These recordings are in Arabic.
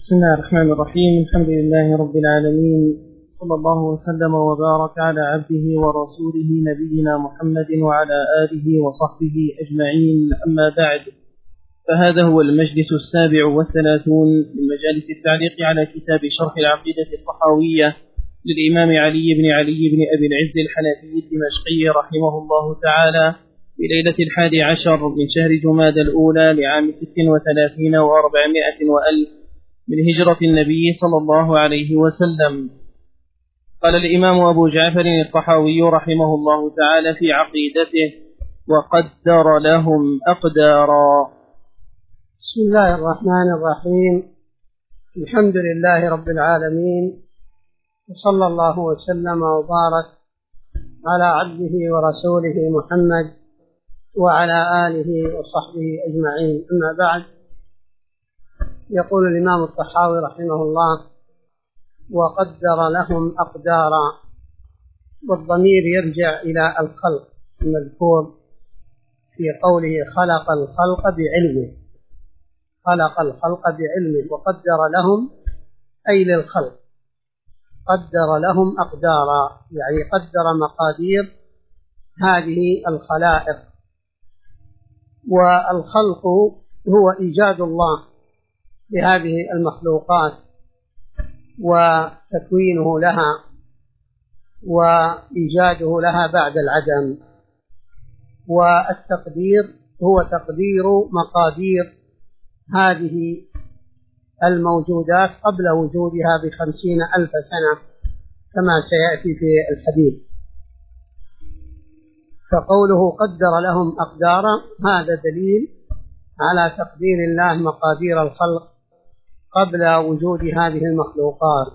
بسم الله الرحمن الرحيم. الحمد لله رب العالمين، صلى الله وسلم وبارك على عبده ورسوله نبينا محمد وعلى آله وصحبه أجمعين، أما بعد، فهذا هو المجلس 37 من مجالس التعليق على كتاب شرح العقيدة الطحاوية للإمام علي بن أبي العز الحنفي الدمشقي رحمه الله تعالى في ليلة 11 من شهر جمادى الأولى لعام 36 و400 وألف من هجرة النبي صلى الله عليه وسلم. قال الإمام أبو جعفر الطحاوي رحمه الله تعالى في عقيدته: وقدر لهم أقدارا. بسم الله الرحمن الرحيم. الحمد لله رب العالمين، وصلى الله وسلم وبارك على عبده ورسوله محمد وعلى آله وصحبه أجمعين، أما بعد. يقول الإمام الطحاوي رحمه الله: وقدر لهم أقدارا، والضمير يرجع إلى الخلق المذكور في قوله خلق الخلق بعلمه، خلق الخلق بعلمه، وقدر لهم أي للخلق، قدر لهم أقدارا يعني قدر مقادير هذه الخلائق. والخلق هو إيجاد الله لهذه المخلوقات وتكوينه لها وإيجاده لها بعد العدم، والتقدير هو تقدير مقادير هذه الموجودات قبل وجودها ب50,000 سنة كما سيأتي في الحديث. فقوله قدر لهم أقدارا هذا دليل على تقدير الله مقادير الخلق قبل وجود هذه المخلوقات،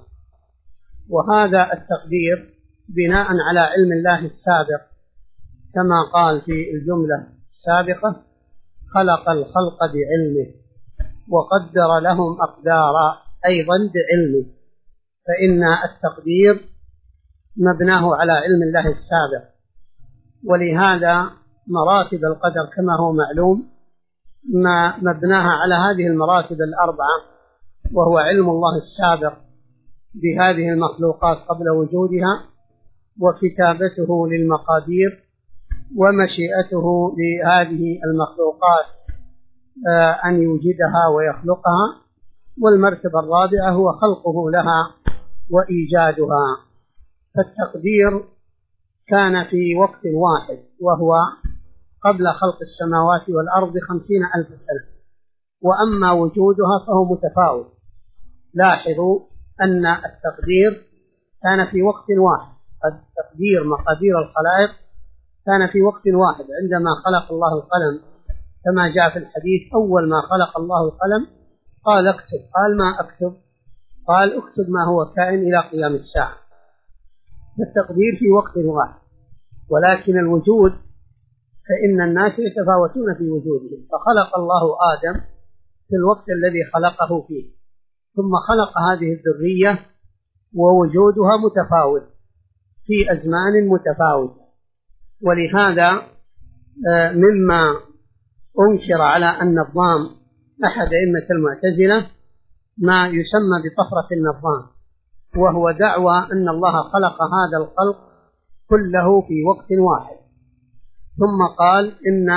وهذا التقدير بناء على علم الله السابق، كما قال في الجملة السابقة: خلق الخلق بعلمه وقدر لهم أقدارا، أيضا بعلمه، فإن التقدير مبناه على علم الله السابق. ولهذا مراتب القدر كما هو معلوم ما مبناها على هذه المراتب الأربعة، وهو علم الله السابق بهذه المخلوقات قبل وجودها، وكتابته للمقادير، ومشيئته لهذه المخلوقات أن يوجدها ويخلقها، والمرتبة الرابعة هو خلقه لها وإيجادها. فالتقدير كان في وقت واحد، وهو قبل خلق السماوات والأرض 50,000 سنة، وأما وجودها فهو متفاوت. لاحظوا أن التقدير كان في وقت واحد، التقدير مقادير الخلائق كان في وقت واحد. عندما خلق الله القلم كما جاء في الحديث: أول ما خلق الله القلم قال اكتب، قال ما أكتب؟ قال اكتب ما هو كائن إلى قيام الساعة. التقدير في وقت واحد، ولكن الوجود فإن الناس يتفاوتون في وجودهم، فخلق الله آدم في الوقت الذي خلقه فيه، ثم خلق هذه الذرية ووجودها متفاوت في أزمان متفاوتة. ولهذا مما أنكر على النظام أحد أئمة المعتزلة ما يسمى بطفرة النظام، وهو دعوى أن الله خلق هذا الخلق كله في وقت واحد، ثم قال إن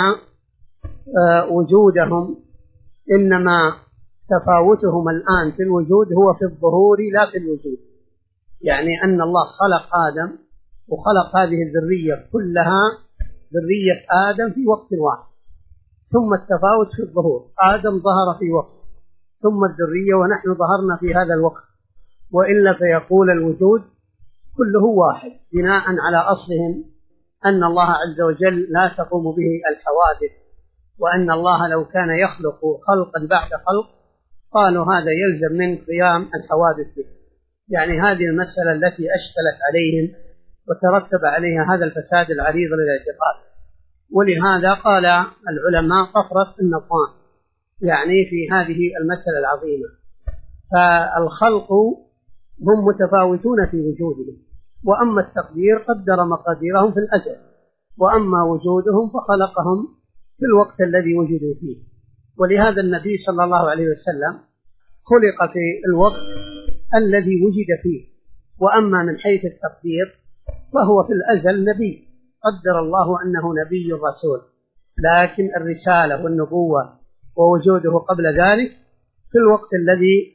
وجودهم إنما تفاوتهم الآن في الوجود هو في الظهور لا في الوجود، يعني أن الله خلق آدم وخلق هذه الذرية كلها ذرية آدم في وقت واحد، ثم التفاوت في الظهور، آدم ظهر في وقت ثم الذرية ونحن ظهرنا في هذا الوقت، وإلا فيقول الوجود كله واحد، بناء على أصلهم أن الله عز وجل لا تقوم به الحوادث، وأن الله لو كان يخلق خلقا بعد خلق قالوا هذا يلزم من قيام الحوادث به. يعني هذه المسألة التي أشكلت عليهم وترتب عليها هذا الفساد العريض للاعتقاد. ولهذا قال العلماء طفرة النظام، يعني في هذه المسألة العظيمة. فالخلق هم متفاوتون في وجودهم، وأما التقدير قدر مقاديرهم في الأزل، وأما وجودهم فخلقهم في الوقت الذي وجدوا فيه. ولهذا النبي صلى الله عليه وسلم خلق في الوقت الذي وجد فيه. وأما من حيث التقدير فهو في الأزل نبي، قدر الله أنه نبي رسول، لكن الرسالة والنبوة ووجوده قبل ذلك في الوقت الذي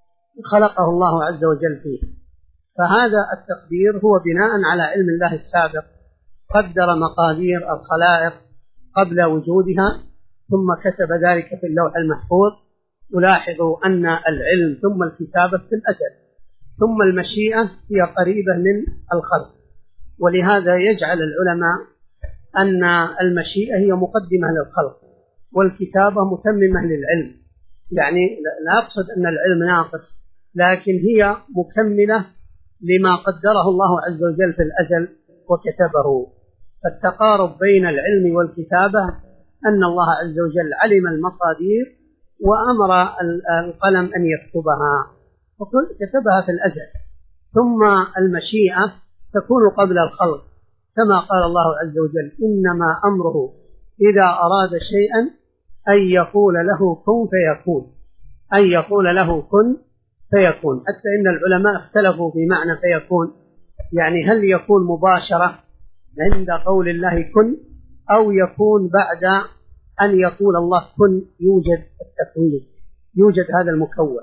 خلقه الله عز وجل فيه. فهذا التقدير هو بناء على علم الله السابق، قدر مقادير الخلائق قبل وجودها ثم كتب ذلك في اللوح المحفوظ. نلاحظ أن العلم ثم الكتابة في الأزل، ثم المشيئة هي قريبة من الخلق، ولهذا يجعل العلماء أن المشيئة هي مقدمة للخلق والكتابة متممة للعلم. يعني لا أقصد أن العلم ناقص، لكن هي مكملة لما قدره الله عز وجل في الأزل وكتبه. فالتقارب بين العلم والكتابة أن الله عز وجل علم المقادير وأمر القلم أن يكتبها، وكتبها في الأزل. ثم المشيئة تكون قبل الخلق، كما قال الله عز وجل: إنما أمره إذا أراد شيئا أن يقول له كن فيكون، أن يقول له كن فيكون. حتى إن العلماء اختلفوا في معنى فيكون، يعني هل يكون مباشرة عند قول الله كن، أو يكون بعد أن يقول الله كن يوجد التكوين، يوجد هذا المكون.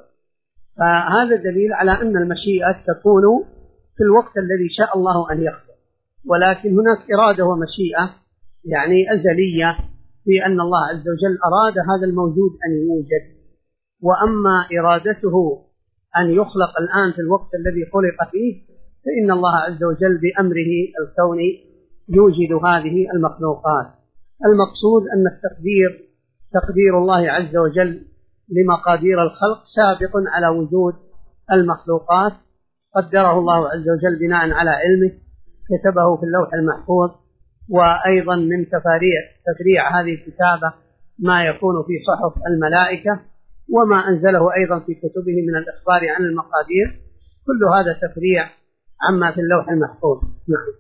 فهذا دليل على أن المشيئة تكون في الوقت الذي شاء الله أن يخلق، ولكن هناك إرادة ومشيئة يعني أزلية في أن الله عز وجل أراد هذا الموجود أن يوجد. وأما إرادته أن يخلق الآن في الوقت الذي خلق فيه، فإن الله عز وجل بأمره الكوني يوجد هذه المخلوقات. المقصود أن التقدير تقدير الله عز وجل لمقادير الخلق سابق على وجود المخلوقات، قدره الله عز وجل بناء على علمه، كتبه في اللوح المحفوظ. وأيضا من تفريع هذه الكتابة ما يكون في صحف الملائكة، وما أنزله أيضا في كتبه من الإخبار عن المقادير، كل هذا تفريع عما في اللوح المحفوظ. نعم.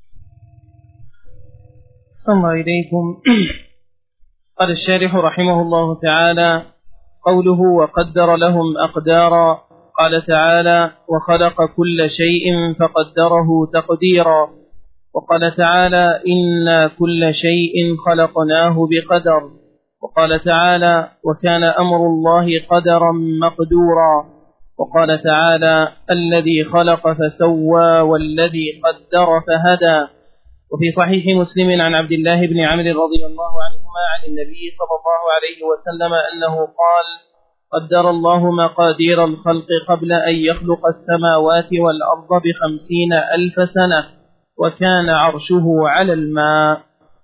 صلى إليكم. قال الشارح رحمه الله تعالى: قوله وقدر لهم أقدارا، قال تعالى: وخلق كل شيء فقدره تقديرا. وقال تعالى: إنا كل شيء خلقناه بقدر. وقال تعالى: وكان أمر الله قدرا مقدورا. وقال تعالى: الذي خلق فسوى والذي قدر فهدى. وفي صحيح مسلم عن عبد الله بن عمرو رضي الله عنهما عن النبي صلى الله عليه وسلم أنه قال: قدر الله مقادير الخلق قبل أن يخلق السماوات والأرض 50,000 سنة، وكان عرشه على الماء.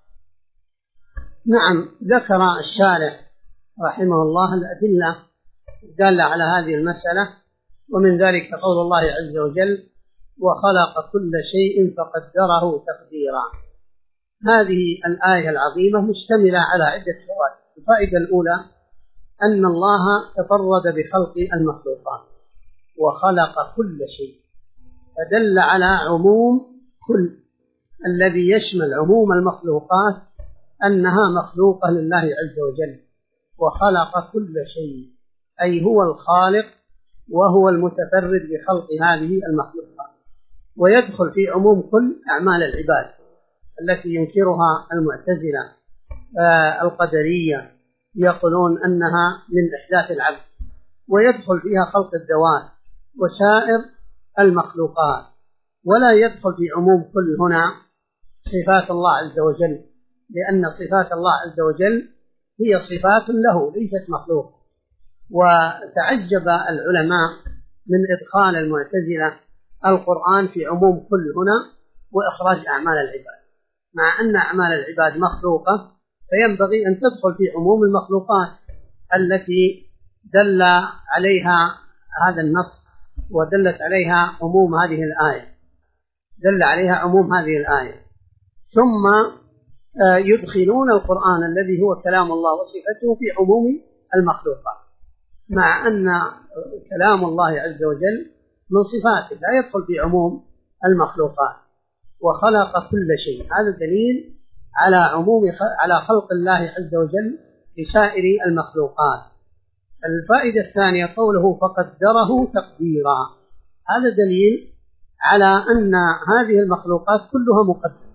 نعم. ذكر الشارح رحمه الله الأدلة الدالة على هذه المسألة، ومن ذلك قول الله عز وجل: وخلق كل شيء فقدره تقديرا. هذه الآية العظيمة مشتملة على عدة فوائد. الفائدة الأولى أن الله تفرد بخلق المخلوقات وخلق كل شيء، فدل على عموم كل الذي يشمل عموم المخلوقات أنها مخلوقة لله عز وجل. وخلق كل شيء أي هو الخالق وهو المتفرد بخلق هذه المخلوقات. ويدخل في عموم كل أعمال العباد التي ينكرها المعتزلة القدرية، يقولون أنها من إحداث العبد، ويدخل فيها خلق الذوات وسائر المخلوقات. ولا يدخل في عموم كل هنا صفات الله عز وجل، لأن صفات الله عز وجل هي صفات له ليست مخلوق. وتعجب العلماء من إدخال المعتزلة القرآن في عموم كل هنا وإخراج أعمال العباد، مع أن أعمال العباد مخلوقة، فينبغي أن تدخل في عموم المخلوقات التي دل عليها هذا النص ودلت عليها عموم هذه الآية، دل عليها عموم هذه الآية. ثم يدخلون القرآن الذي هو كلام الله وصفته في عموم المخلوقات، مع أن كلام الله عز وجل من صفاته لا يدخل في عموم المخلوقات. وخلق كل شيء، هذا دليل على عموم على خلق الله عز وجل لسائر المخلوقات. الفائدة الثانية قوله فقدره تقديرا، هذا دليل على أن هذه المخلوقات كلها مقدرة،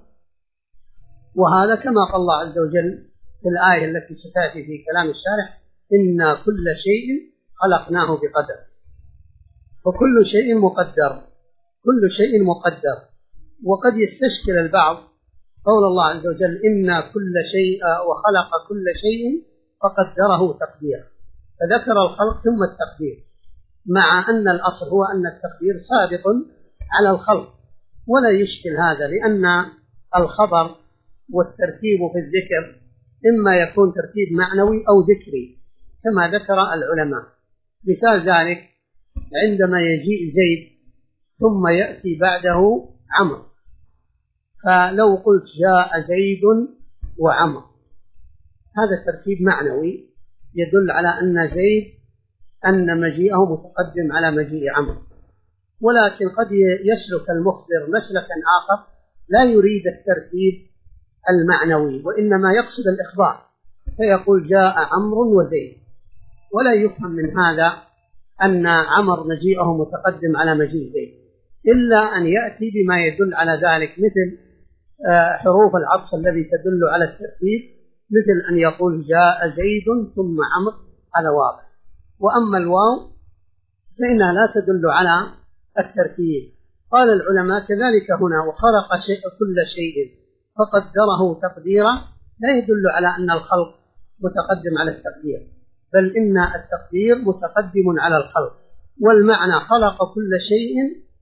وهذا كما قال الله عز وجل في الآية التي ستأتي في كلام الشارح: إنا كل شيء خلقناه بقدر. فكل شيء مقدر، كل شيء مقدر. وقد يستشكل البعض قول الله عز وجل إنا كل شيء وخلق كل شيء فقدره تقديرا، فذكر الخلق ثم التقدير، مع أن الأصل هو أن التقدير سابق على الخلق، ولا يشكل هذا، لأن الخبر والترتيب في الذكر إما يكون ترتيب معنوي أو ذكري كما ذكر العلماء. مثال ذلك عندما يجيء زيد ثم يأتي بعده عمرو، فلو قلت جاء زيد وعمرو، هذا ترتيب معنوي يدل على أن زيد أن مجيئه متقدم على مجيء عمرو. ولكن قد يسلك المخبر مسلكا آخر لا يريد الترتيب المعنوي، وإنما يقصد الإخبار، فيقول جاء عمرو وزيد، ولا يفهم من هذا أن عمرو مجيئه متقدم على مجيء زيد، إلا أن يأتي بما يدل على ذلك، مثل حروف العطف الذي تدل على الترتيب، مثل أن يقول جاء زيد ثم عمرو، هذا واضح. وأما الواو فإنها لا تدل على الترتيب. قال العلماء كذلك هنا: وخلق كل شيء فقدره تقديرا، لا يدل على أن الخلق متقدم على التقدير، بل إن التقدير متقدم على الخلق، والمعنى خلق كل شيء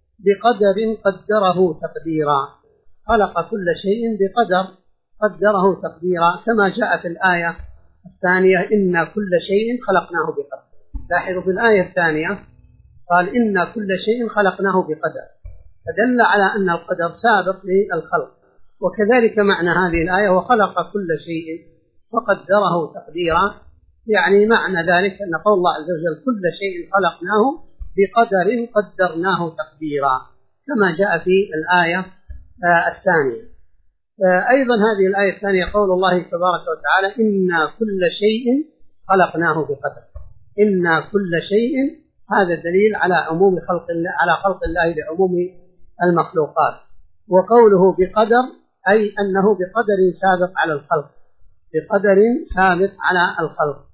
بقدر قدره تقديرا، خلق كل شيء بقدر قدره تقديرا، كما جاء في الآية الثانية: إن كل شيء خلقناه بقدر. لاحظوا في الآية الثانية قال إن كل شيء خلقناه بقدر، فدل على أن القدر سابق للخلق. وكذلك معنى هذه الآية: وخلق كل شيء فقدره تقديرا، يعني معنى ذلك أن قول الله عز وجل كل شيء خلقناه بقدر قدرناه تقديرا، كما جاء في الآية الثانية. أيضا هذه الآية الثانية قول الله تبارك وتعالى: إنا كل شيء خلقناه بقدر. إنا كل شيء، هذا دليل على عموم خلق الله، على خلق الله لعموم المخلوقات. وقوله بقدر أي أنه بقدر سابق على الخلق، بقدر سابق على الخلق،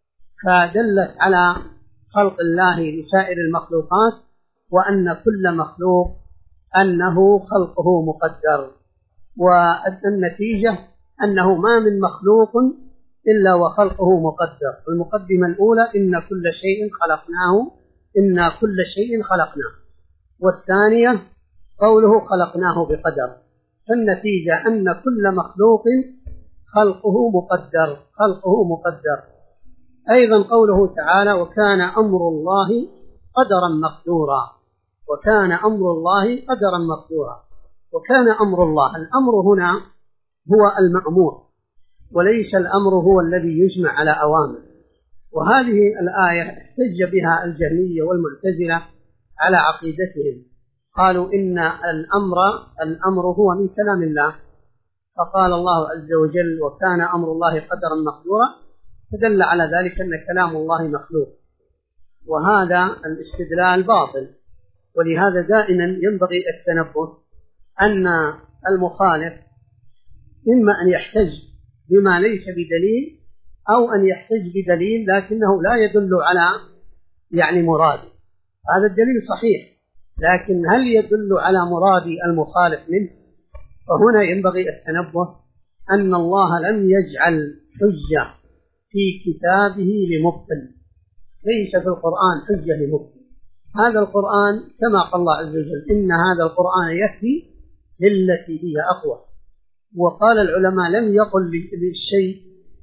فدلت على خلق الله لسائر المخلوقات، وأن كل مخلوق أنه خلقه مقدر. والنتيجة أنه ما من مخلوق إلا وخلقه مقدر. المقدمة الأولى: إن كل شيء خلقناه، إن كل شيء خلقناه. والثانية قوله خلقناه بقدر، فالنتيجة أن كل مخلوق خلقه مقدر، خلقه مقدر. أيضا قوله تعالى: وكان أمر الله قدرا مقدورا، وكان أمر الله قدرا مقدورا. وكان أمر الله، الأمر هنا هو المأمور، وليس الأمر هو الذي يجمع على أوامر. وهذه الآية احتج بها الجهمية والمعتزلة على عقيدتهم، قالوا إن الأمر هو من كلام الله، فقال الله عز وجل: وكان أمر الله قدرا مقدورا، فدل على ذلك أن كلام الله مخلوق، وهذا الاستدلال باطل. ولهذا دائما ينبغي التنبه أن المخالف إما أن يحتج بما ليس بدليل، أو أن يحتج بدليل لكنه لا يدل على مراد. هذا الدليل صحيح، لكن هل يدل على مراد المخالف منه؟ فهنا ينبغي التنبه أن الله لم يجعل حجة في كتابه لمبطل، ليس في القرآن حجة لمبطل. هذا القرآن كما قال الله عز وجل: إن هذا القرآن يهدي للتي هي أقوى. وقال العلماء لم يقل للشيء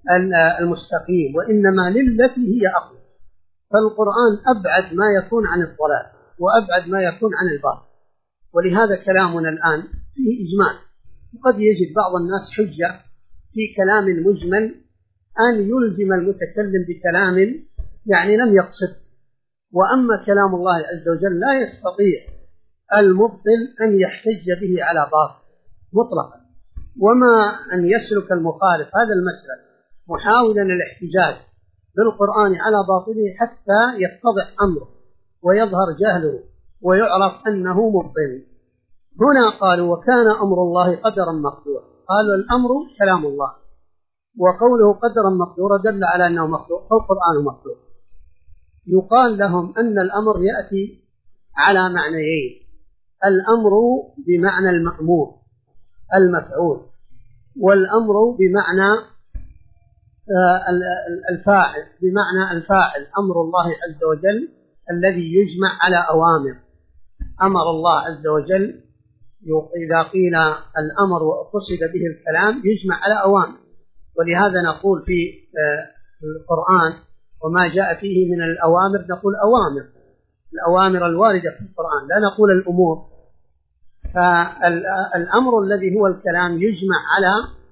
المستقيم، وإنما للتي هي أقوى. فالقرآن أبعد ما يكون عن الضلال، وأبعد ما يكون عن الباطل. ولهذا كلامنا الآن فيه إجمال، وقد يجد بعض الناس حجة في كلام مجمل أن يلزم المتكلم بكلام لم يقصد. وأما كلام الله عز وجل لا يستطيع المبطل أن يحتج به على باطل مطلقا. وما أن يسلك المخالف هذا المسلك محاولا الاحتجاج بالقرآن على باطله حتى يتضح أمره ويظهر جهله ويعرف أنه مبطل. هنا قالوا وكان أمر الله قدرا مقدورا، قالوا الأمر كلام الله، وقوله قدرا مقدورا دل على أنه مخلوق فالقرآن مخلوق. يقال لهم أن الأمر يأتي على معنيين: الأمر بمعنى المأمور المفعول، والأمر بمعنى الفاعل، بمعنى الفاعل أمر الله عز وجل الذي يجمع على أوامر. أمر الله عز وجل إذا قيل الأمر وقصد به الكلام يجمع على أوامر، ولهذا نقول في القرآن وما جاء فيه من الأوامر نقول أوامر، الأوامر الواردة في القرآن، لا نقول الأمور. فالأمر الذي هو الكلام يجمع على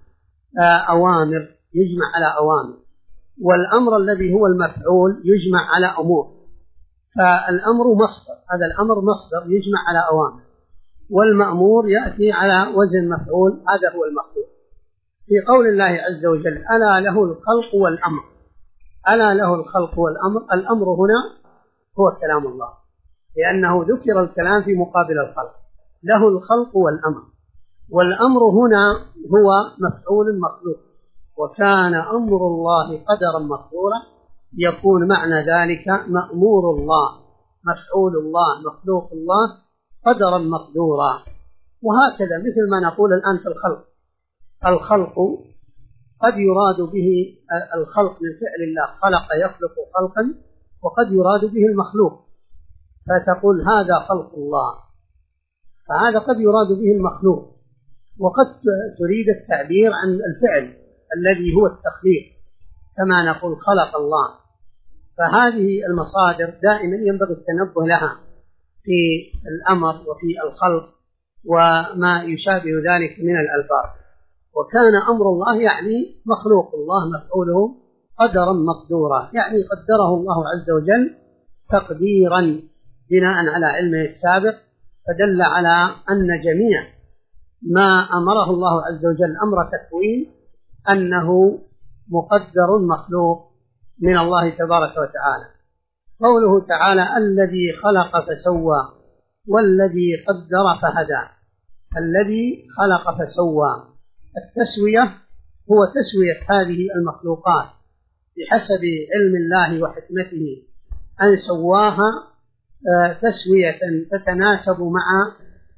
أوامر، يجمع على أوامر، والأمر الذي هو المفعول يجمع على أمور. فالأمر مصدر، هذا الأمر مصدر يجمع على أوامر، والمأمور يأتي على وزن مفعول، هذا هو المخلوق. في قول الله عز وجل ألا له الخلق والأمر، ألا له الخلق والأمر، الأمر هنا هو كلام الله، لأنه ذكر الكلام في مقابل الخلق، له الخلق والأمر، والأمر هنا هو مفعول مخلوق. وكان أمر الله قدرا مقدورا، يكون معنى ذلك مأمور الله، مفعول الله، مخلوق الله قدرا مقدورا. وهكذا مثل ما نقول الآن في الخلق، الخلق قد يراد به الخلق من فعل الله، خلق يخلق خلقا، وقد يراد به المخلوق، فتقول هذا خلق الله، فهذا قد يراد به المخلوق، وقد تريد التعبير عن الفعل الذي هو التخليق، كما نقول خلق الله. فهذه المصادر دائما ينبغي التنبه لها في الأمر وفي الخلق وما يشابه ذلك من الألفاظ. وكان أمر الله يعني مخلوق الله، مفعوله قدرا مقدورا، يعني قدره الله عز وجل تقديرا بناء على علمه السابق، فدل على أن جميع ما أمره الله عز وجل أمر تكوين أنه مقدر مخلوق من الله تبارك وتعالى. قوله تعالى الذي خلق فسوى والذي قدر فهدى، الذي خلق فسوى، التسوية هو تسوية هذه المخلوقات بحسب علم الله وحكمته، أن سواها تسوية تتناسب مع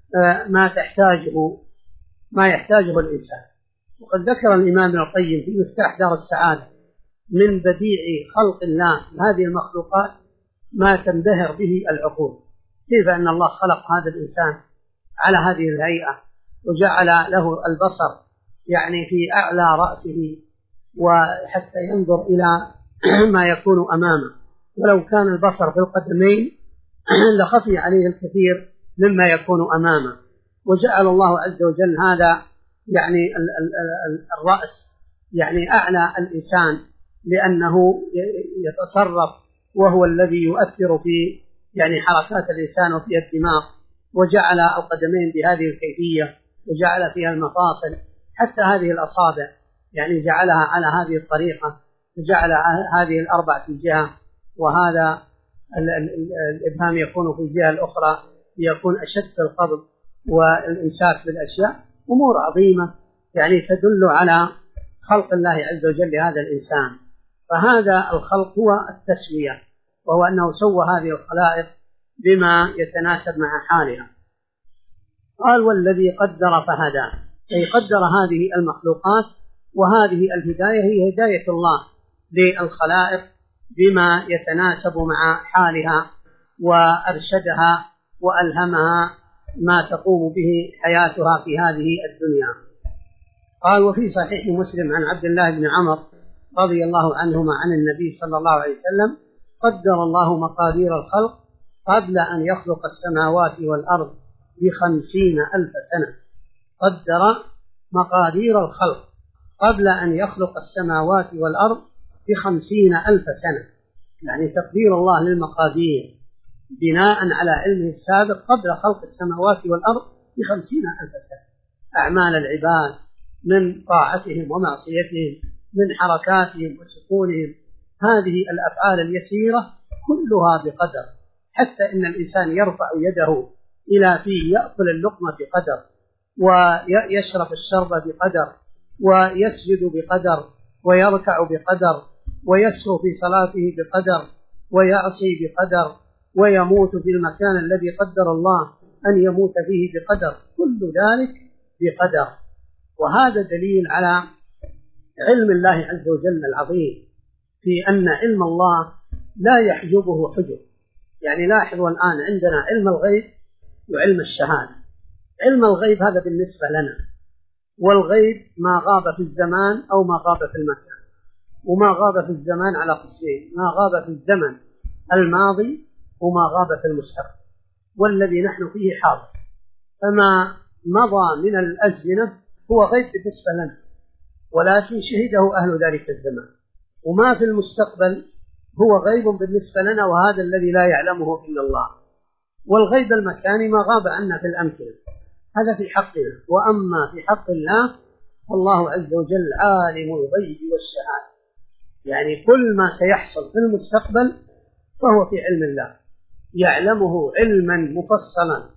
ما يحتاجه الإنسان. وقد ذكر الإمام ابن القيم في مفتاح دار السعادة من بديع خلق الله هذه المخلوقات ما تنبهر به العقول، كيف أن الله خلق هذا الإنسان على هذه الهيئة، وجعل له البصر يعني في أعلى رأسه، وحتى ينظر إلى ما يكون أمامه، ولو كان البصر في القدمين لخفي عليه الكثير مما يكون أمامه. وجعل الله عز وجل هذا يعني الرأس يعني أعلى الإنسان، لأنه يتصرف وهو الذي يؤثر في يعني حركات الإنسان وفي الدماغ. وجعل القدمين بهذه الكيفية، وجعل فيها المفاصل، حتى هذه الأصابع يعني جعلها على هذه الطريقة، وجعل هذه الأربع في الجهة، وهذا الإبهام يكون في الجهة الأخرى ليكون أشد في القبض والإمساك بالأشياء. أمور عظيمة يعني تدل على خلق الله عز وجل لهذا الإنسان. فهذا الخلق هو التسوية، وهو أنه سوى هذه الخلائق بما يتناسب مع حالها. قال والذي قدر فهدى، أي قدر هذه المخلوقات، وهذه الهداية هي هداية الله للخلائق بما يتناسب مع حالها، وأرشدها وألهمها ما تقوم به حياتها في هذه الدنيا. قال وفي صحيح مسلم عن عبد الله بن عمر رضي الله عنهما عن النبي صلى الله عليه وسلم قدر الله مقادير الخلق قبل أن يخلق السماوات والأرض ب50,000 سنة. قدر مقادير الخلق قبل أن يخلق السماوات والأرض ب50,000 سنة، يعني تقدير الله للمقادير بناء على علمه السابق قبل خلق السماوات والأرض ب50,000 سنة. أعمال العباد من طاعتهم ومعصيتهم، من حركاتهم وسكونهم، هذه الأفعال اليسيرة كلها بقدر، حتى إن الإنسان يرفع يده إلى فيه يأكل اللقمة بقدر، ويشرب الشرب بقدر، ويسجد بقدر، ويركع بقدر، ويسهو في صلاته بقدر، ويعصي بقدر، ويموت في المكان الذي قدر الله أن يموت فيه بقدر، كل ذلك بقدر. وهذا دليل على علم الله عز وجل العظيم، في أن علم الله لا يحجبه حجب. يعني لاحظوا الآن عندنا علم الغيب وعلم الشهادة. علم الغيب هذا بالنسبة لنا، والغيب ما غاب في الزمان أو ما غاب في المكان. وما غاب في الزمان على قسمين: ما غاب في الزمن الماضي وما غاب في المستقبل، والذي نحن فيه حاضر. فما مضى من الأزمنة هو غيب بالنسبة لنا، ولكن شهده أهل ذلك الزمان. وما في المستقبل هو غيب بالنسبة لنا، وهذا الذي لا يعلمه إلا الله. والغيب المكاني ما غاب عنا في الأمكنة، هذا في حقنا. وأما في حق الله فالله عز وجل عالم الغيب والشهادة، يعني كل ما سيحصل في المستقبل فهو في علم الله، يعلمه علما مفصلا،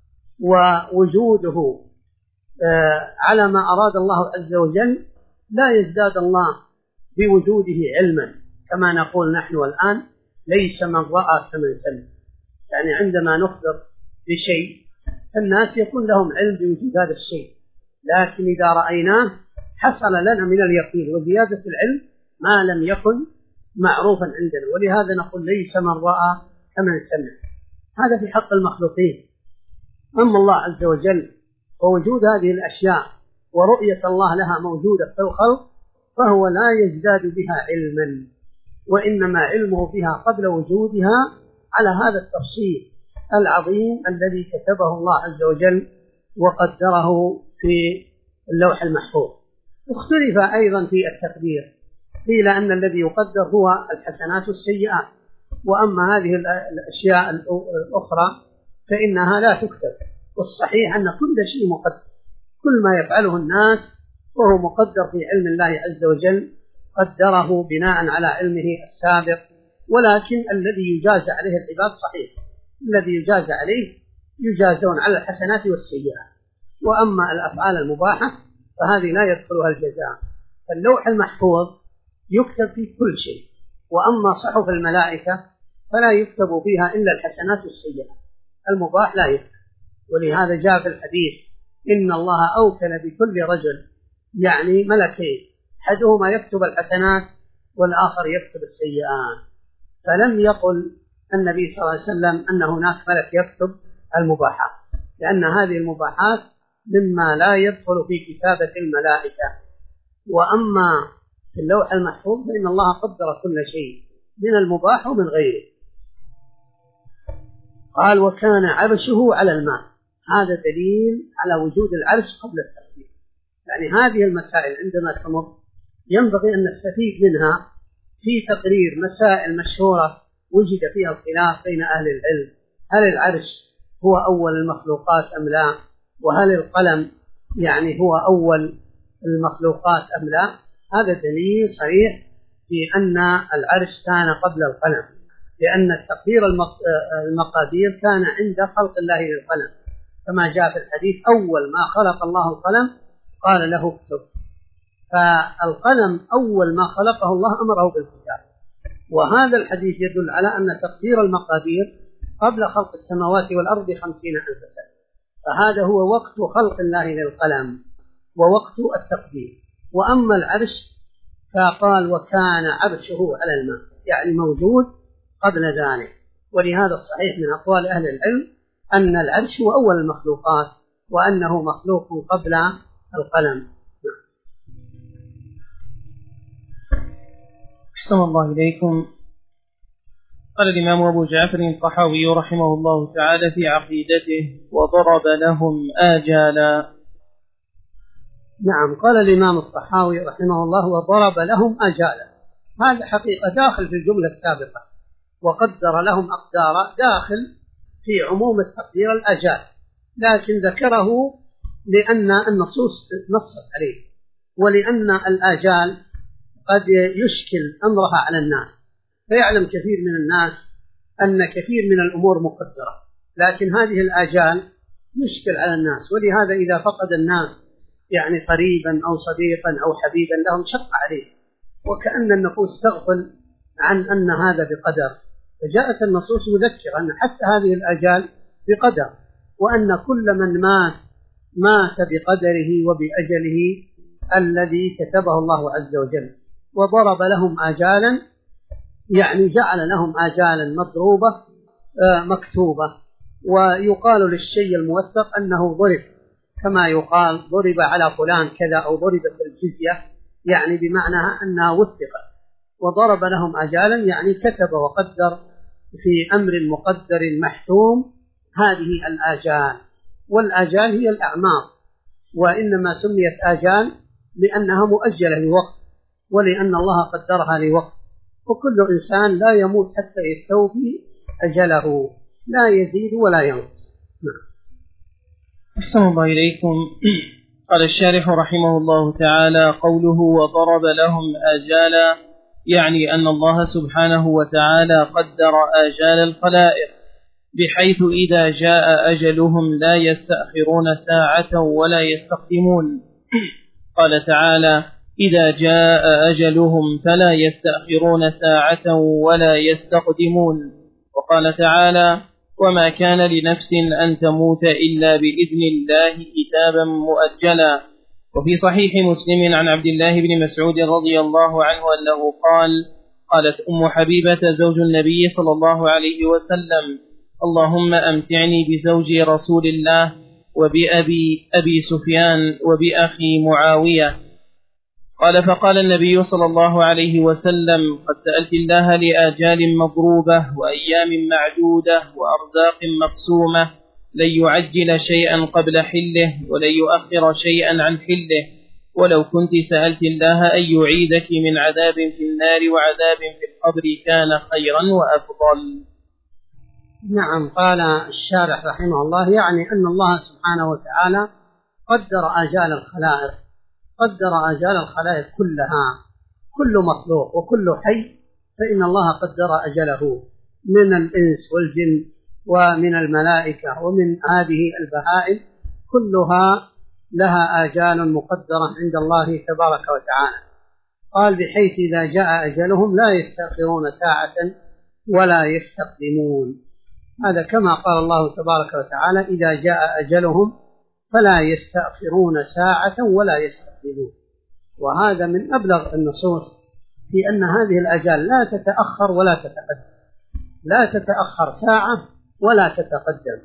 ووجوده على ما أراد الله عز وجل. لا يزداد الله بوجوده علما، كما نقول نحن الآن: ليس من رأى كمن سمع. يعني عندما نخبر بشيء الناس يكون لهم علم بوجود هذا الشيء، لكن إذا رأيناه حصل لنا من اليقين وزيادة العلم ما لم يكن معروفا عندنا. ولهذا نقول: ليس من رأى كمن سمع. هذا في حق المخلوقين. أما الله عز وجل ووجود هذه الأشياء ورؤية الله لها موجودة في الخلق، فهو لا يزداد بها علما، وإنما علمه بها قبل وجودها على هذا التفصيل العظيم الذي كتبه الله عز وجل وقدره في اللوح المحفوظ. اختلف أيضا في التقدير، قيل أن الذي يقدر هو الحسنات والسيئات، وأما هذه الأشياء الأخرى فإنها لا تكتب. والصحيح أن كل شيء مقدر، كل ما يفعله الناس وهو مقدر في علم الله عز وجل، قدره بناء على علمه السابق. ولكن الذي يجازى عليه العباد صحيح، الذي يجازى عليه يجازون على الحسنات والسيئات. وأما الأفعال المباحة فهذه لا يدخلها الجزاء. فاللوح المحفوظ يكتب فيه كل شيء، وأما صحف الملائكة فلا يكتب فيها إلا الحسنات والسيئات، المباح لا يكتب. ولهذا جاء في الحديث: إن الله أوكل بكل رجل، يعني ملكين، أحدهما يكتب الحسنات والآخر يكتب السيئات. فلم يقل النبي صلى الله عليه وسلم أن هناك ملك يكتب المباحات، لأن هذه المباحات مما لا يدخل في كتابة الملائكة. وأما في اللوح المحفوظ فإن الله قدر كل شيء من المباح ومن غيره. قال: وكان عرشه على الماء. هذا دليل على وجود العرش قبل التقدير. يعني هذه المسائل عندما تمر ينبغي أن نستفيد منها في تقرير مسائل مشهورة وجد فيها الخلاف بين أهل العلم: هل العرش هو أول المخلوقات أم لا؟ وهل القلم يعني هو أول المخلوقات أم لا؟ هذا دليل صريح في أن العرش كان قبل القلم، لأن التقدير المقادير كان عند خلق الله للقلم، كما جاء في الحديث: أول ما خلق الله القلم قال له اكتب. فالقلم أول ما خلقه الله أمره بالكتاب. وهذا الحديث يدل على أن تقدير المقادير قبل خلق السماوات والأرض 50,000 سنة. فهذا هو وقت خلق الله للقلم ووقت التقدير. وأما العرش فقال: وكان عرشه على الماء، يعني موجود قبل ذلك. ولهذا الصحيح من أقوال أهل العلم أن العرش هو أول المخلوقات، وأنه مخلوق قبل القلم. أحسن الله إليكم. قال الإمام أبو جعفر الطحاوي رحمه الله تعالى في عقيدته: وضرب لهم آجالا. نعم، قال الإمام الطحاوي رحمه الله: وضرب لهم آجالا. هذا حقيقة داخل في الجملة السابقة، وقدر لهم أقدارا داخل في عموم التقدير الآجال، لكن ذكره لأن النصوص نصت عليه، ولأن الآجال قد يشكل أمرها على الناس، فيعلم كثير من الناس أن كثير من الأمور مقدرة، لكن هذه الآجال يشكل على الناس، ولهذا إذا فقد الناس يعني قريبا أو صديقا أو حبيبا لهم شق عليه، وكأن النفوس تغفل عن أن هذا بقدر. فجاءت النصوص مذكرة أن حتى هذه الآجال بقدر، وأن كل من مات بقدره وبأجله الذي كتبه الله عز وجل. وضرب لهم آجالا، يعني جعل لهم آجالا مضروبة مكتوبة. ويقال للشيء الموثق أنه ضرب، كما يقال ضرب على فلان كذا أو ضربت الجزية، يعني بمعنى أنها وثقت. وضرب لهم آجالا يعني كتب وقدر في أمر مقدر محتوم هذه الآجال. والآجال هي الأعمار، وإنما سميت آجال لأنها مؤجلة لوقت، ولأن الله قدرها لوقت. وكل إنسان لا يموت حتى يستوفي أجله، لا يزيد ولا ينقص. أحسن الله إليكم. قال الشارح رحمه الله تعالى: قوله وضرب لهم آجالا، يعني أن الله سبحانه وتعالى قدر آجال الخلائق بحيث إذا جاء أجلهم لا يستأخرون ساعة ولا يستقدمون. قال تعالى: إذا جاء أجلهم فلا يستأخرون ساعة ولا يستقدمون. وقال تعالى: وما كان لنفس أن تموت إلا بإذن الله كتابا مؤجلا. وفي صحيح مسلم عن عبد الله بن مسعود رضي الله عنه أنه قال: قالت أم حبيبة زوج النبي صلى الله عليه وسلم: اللهم أمتعني بزوجي رسول الله وبأبي سفيان وبأخي معاوية. قال: فقال النبي صلى الله عليه وسلم: قد سألت الله لآجال مضروبة وأيام معدودة وأرزاق مقسومة، لن يعجل شيئا قبل حله ولن يؤخر شيئا عن حله، ولو كنت سألت الله أن يعيدك من عذاب في النار وعذاب في القبر كان خيرا وأفضل. نعم. قال الشارح رحمه الله: يعني أن الله سبحانه وتعالى قدر آجال الخلائق، قدر آجال الخلائق كلها، كل مخلوق وكل حي، فإن الله قدر أجله من الإنس والجن ومن الملائكة ومن هذه البهائم، كلها لها آجال مقدرة عند الله تبارك وتعالى. قال: بحيث إذا جاء أجلهم لا يستأخرون ساعة ولا يستقدمون. هذا كما قال الله تبارك وتعالى: إذا جاء أجلهم فلا يستأخرون ساعة ولا يستقدمون. وهذا من أبلغ النصوص في أن هذه الأجال لا تتأخر ولا تتقدم، لا تتأخر ساعة ولا تتقدم.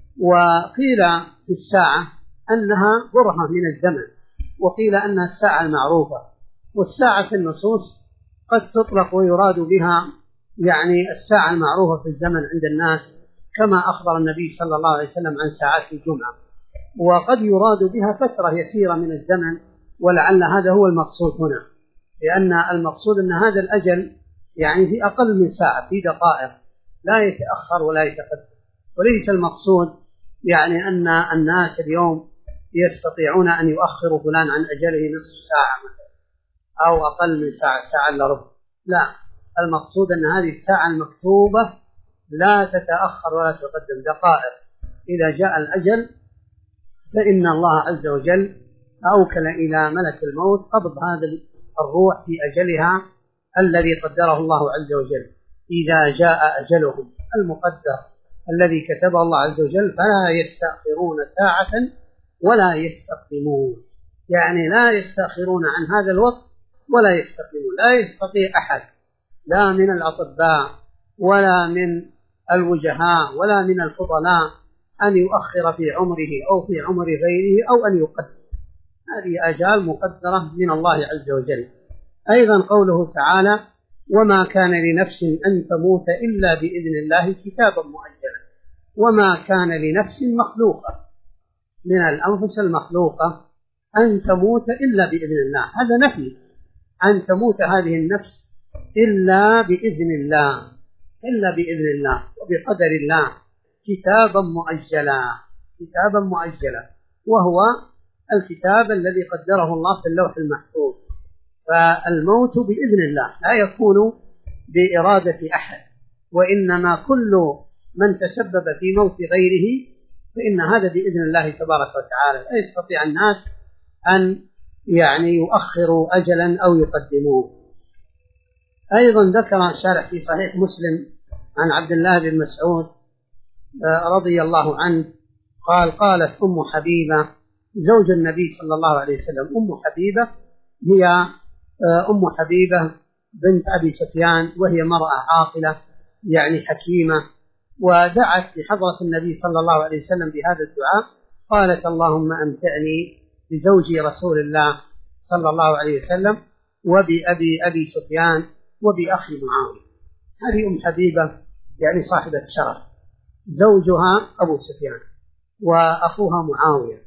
وقيل في الساعة أنها برهة من الزمن، وقيل أنها الساعة المعروفة. والساعة في النصوص قد تطلق ويراد بها يعني الساعة المعروفة في الزمن عند الناس، كما أخبر النبي صلى الله عليه وسلم عن ساعات الجمعة. وقد يراد بها فترة يسيرة من الزمن، ولعل هذا هو المقصود هنا، لأن المقصود أن هذا الأجل يعني في أقل من ساعة، في دقائق، لا يتأخر ولا يتقدم. وليس المقصود يعني أن الناس اليوم يستطيعون أن يؤخروا فلان عن أجله نصف ساعة مثلا أو أقل من ساعة، ساعة إلا ربع. لا، المقصود أن هذه الساعة المكتوبة لا تتأخر ولا تقدم، دقائق. إذا جاء الأجل فإن الله عز وجل أوكل إلى ملك الموت قبض هذا الروح في أجلها الذي قدره الله عز وجل. إذا جاء أجلهم المقدر الذي كتبه الله عز وجل فلا يستأخرون ساعة ولا يستقدمون، يعني لا يستأخرون عن هذا الوقت ولا يستقدمون. لا يستطيع أحد، لا من الأطباء ولا من الوجهاء ولا من الفضلاء، أن يؤخر في عمره أو في عمر غيره أو أن يقدم. هذه آجال مقدرة من الله عز وجل. أيضا قوله تعالى: وما كان لنفس أن تموت إلا بإذن الله كتابا مؤجلا. وما كان لنفس مخلوقة من الأنفس المخلوقة أن تموت إلا بإذن الله، هذا نفي أن تموت هذه النفس إلا بإذن الله، إلا بإذن الله وبقدر الله، كتابا مؤجلا، كتابا مؤجلا، وهو الكتاب الذي قدره الله في اللوح المحفوظ. فالموت بإذن الله لا يكون بإرادة أحد، وإنما كل من تسبب في موت غيره فإن هذا بإذن الله تبارك وتعالى، لا يستطيع الناس أن يؤخروا أجلا أو يقدموه. أيضا ذكر الشارح في صحيح مسلم عن عبد الله بن مسعود رضي الله عنه قالت أم حبيبة زوج النبي صلى الله عليه وسلم، أم حبيبة هي أم حبيبة بنت أبي سفيان، وهي مرأة عاقلة حكيمة، ودعت بحضرة النبي صلى الله عليه وسلم بهذا الدعاء، قالت اللهم أمتعني بزوجي رسول الله صلى الله عليه وسلم أبي سفيان وبأخي معاوية. هذه أم حبيبة صاحبة شرف، زوجها أبو سفيان وأخوها معاوية،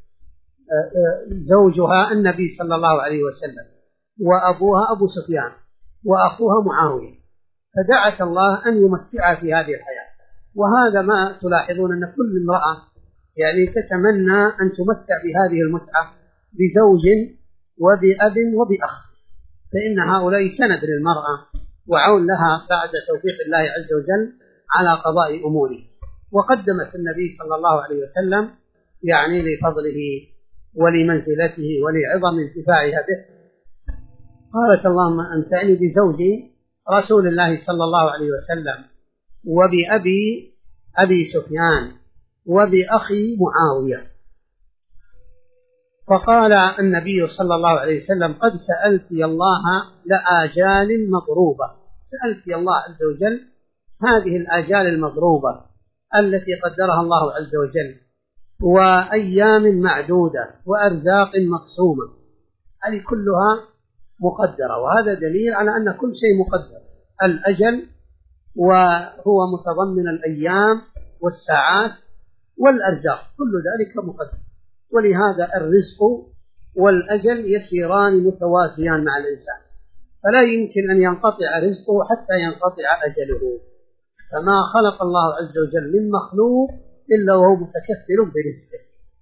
زوجها النبي صلى الله عليه وسلم، وأبوها أبو سفيان وأخوها معاوية، فدعت الله أن يمتعها في هذه الحياة. وهذا ما تلاحظون أن كل امرأة تتمنى أن تمتع بهذه المتعة بزوج وبأب وبأخ، فإن هؤلاء سند للمرأة وعون لها بعد توفيق الله عز وجل على قضاء أموره. وقدمت النبي صلى الله عليه وسلم لفضله ولمنزلته ولعظم انتفاعها به، قالت اللهم أمتعني بزوجي رسول الله صلى الله عليه وسلم أبي سفيان وبأخي معاوية. فقال النبي صلى الله عليه وسلم قد سألت الله لآجال مضروبة، سألت الله عز وجل هذه الآجال المضروبة التي قدرها الله عز وجل، وأيام معدودة وأرزاق مقسومة، هذه كلها مقدرة، وهذا دليل على أن كل شيء مقدر. الأجل وهو متضمن الأيام والساعات والأرزاق، كل ذلك مقدر، ولهذا الرزق والأجل يسيران متوازيان مع الإنسان، فلا يمكن أن ينقطع رزقه حتى ينقطع أجله. فما خلق الله عز وجل من مخلوق إلا وهو متكفل برزقه،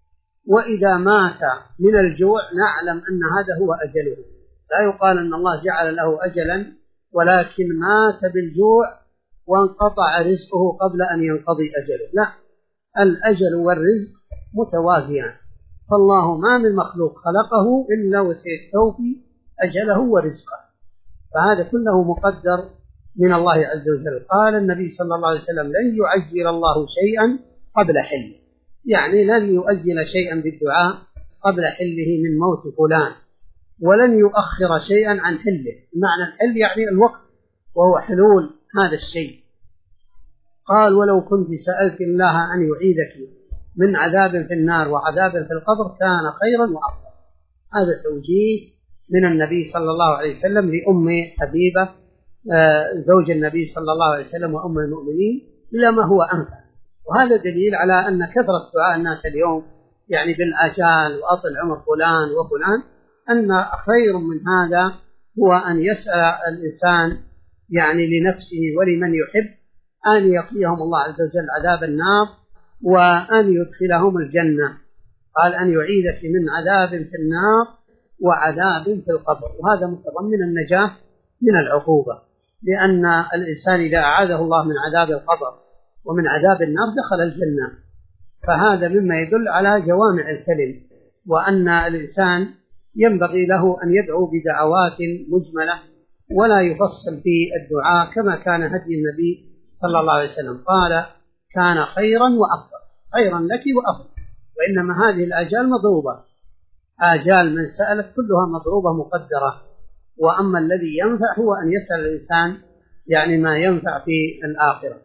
وإذا مات من الجوع نعلم أن هذا هو أجله، لا يقال أن الله جعل له أجلا ولكن مات بالجوع وانقطع رزقه قبل أن ينقضي أجله، لا، الأجل والرزق متوازيان، فالله ما من مخلوق خلقه إلا وسيستوفي أجله ورزقه، فهذا كله مقدر من الله عز وجل. قال النبي صلى الله عليه وسلم لن يعجل الله شيئا قبل حله، لن يؤجل شيئا بالدعاء قبل حله من موت فلان، ولن يؤخر شيئا عن حله، معنى الحل الوقت وهو حلول هذا الشيء. قال ولو كنت سألت الله أن يعيدك من عذاب في النار وعذاب في القبر كان خيرا وأفضل. هذا توجيه من النبي صلى الله عليه وسلم لأم حبيبة زوج النبي صلى الله عليه وسلم وأم المؤمنين إلى ما هو أنفع. وهذا دليل على أن كثرة دعاء الناس اليوم بالآجال وأطل عمر فلان وفلان، أن خير من هذا هو أن يسأل الإنسان لنفسه ولمن يحب أن يقيهم الله عز وجل عذاب النار وأن يدخلهم الجنة. قال أن يعيدك من عذاب في النار وعذاب في القبر، وهذا متضمن النجاة من العقوبة، لأن الإنسان إذا أعاذه الله من عذاب القبر ومن عذاب النار دخل الجنة، فهذا مما يدل على جوامع الكلم، وأن الإنسان ينبغي له أن يدعو بدعوات مجملة ولا يفصل في الدعاء كما كان هدي النبي صلى الله عليه وسلم، قال كان خيرا وأفضل، خيرا لك وأفضل. وإنما هذه الآجال مضروبة، آجال من سألت كلها مضروبة مقدرة، وأما الذي ينفع هو أن يسأل الإنسان ما ينفع في الآخرة.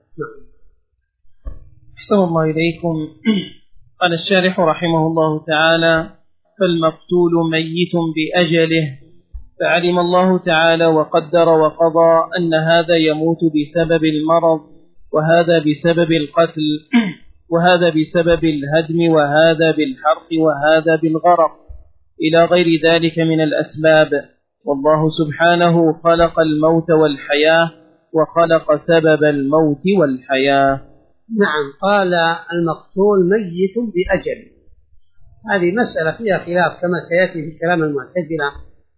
أحسن الله إليكم. قال الشارح رحمه الله تعالى فالمقتول ميت بأجله، فعلم الله تعالى وقدر وقضى أن هذا يموت بسبب المرض، وهذا بسبب القتل، وهذا بسبب الهدم، وهذا بالحرق، وهذا بالغرق، إلى غير ذلك من الأسباب. والله سبحانه خلق الموت والحياة، وخلق سبب الموت والحياة. نعم، قال المقتول ميت بأجل، هذه مسألة فيها خلاف كما سيأتي في كلام المعتزلة،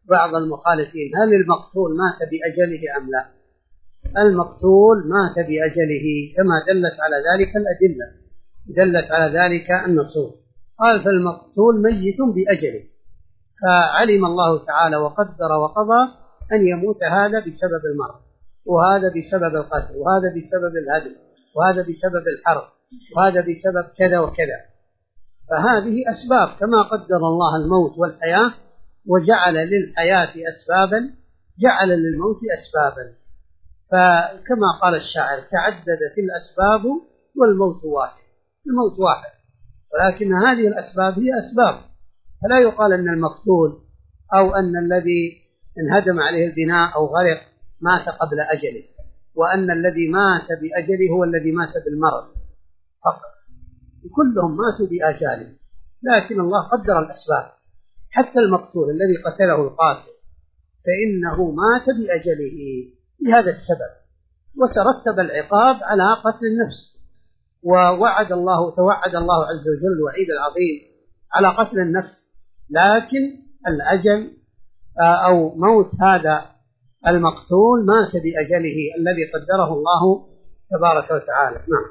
بعض المخالفين هل المقتول مات بأجله أم لا؟ المقتول مات بأجله كما دلت على ذلك الأدلة، دلت على ذلك النصوص. قال فالمقتول ميت بأجله، فعلم الله تعالى وقدر وقضى أن يموت هذا بسبب المرض، وهذا بسبب القتل، وهذا بسبب الهدم، وهذا بسبب الحرب، وهذا بسبب كذا وكذا. فهذه أسباب كما قدر الله الموت والحياة، وجعل للحياة أسبابا جعل للموت أسبابا. فكما قال الشاعر تعددت الأسباب والموت واحد، الموت واحد، ولكن هذه الأسباب هي أسباب، فلا يقال أن المقتول أو أن الذي انهدم عليه البناء أو غرق مات قبل أجله، وأن الذي مات بأجله هو الذي مات بالمرض فقط، كلهم ماتوا بآجالهم، لكن الله قدر الأسباب. حتى المقتول الذي قتله القاتل فإنه مات بأجله بهذا السبب، وترتب العقاب على قتل النفس، توعد الله عز وجل الوعيد العظيم على قتل النفس، لكن الأجل أو موت هذا المقتول مات بأجله الذي قدره الله تبارك وتعالى. نعم.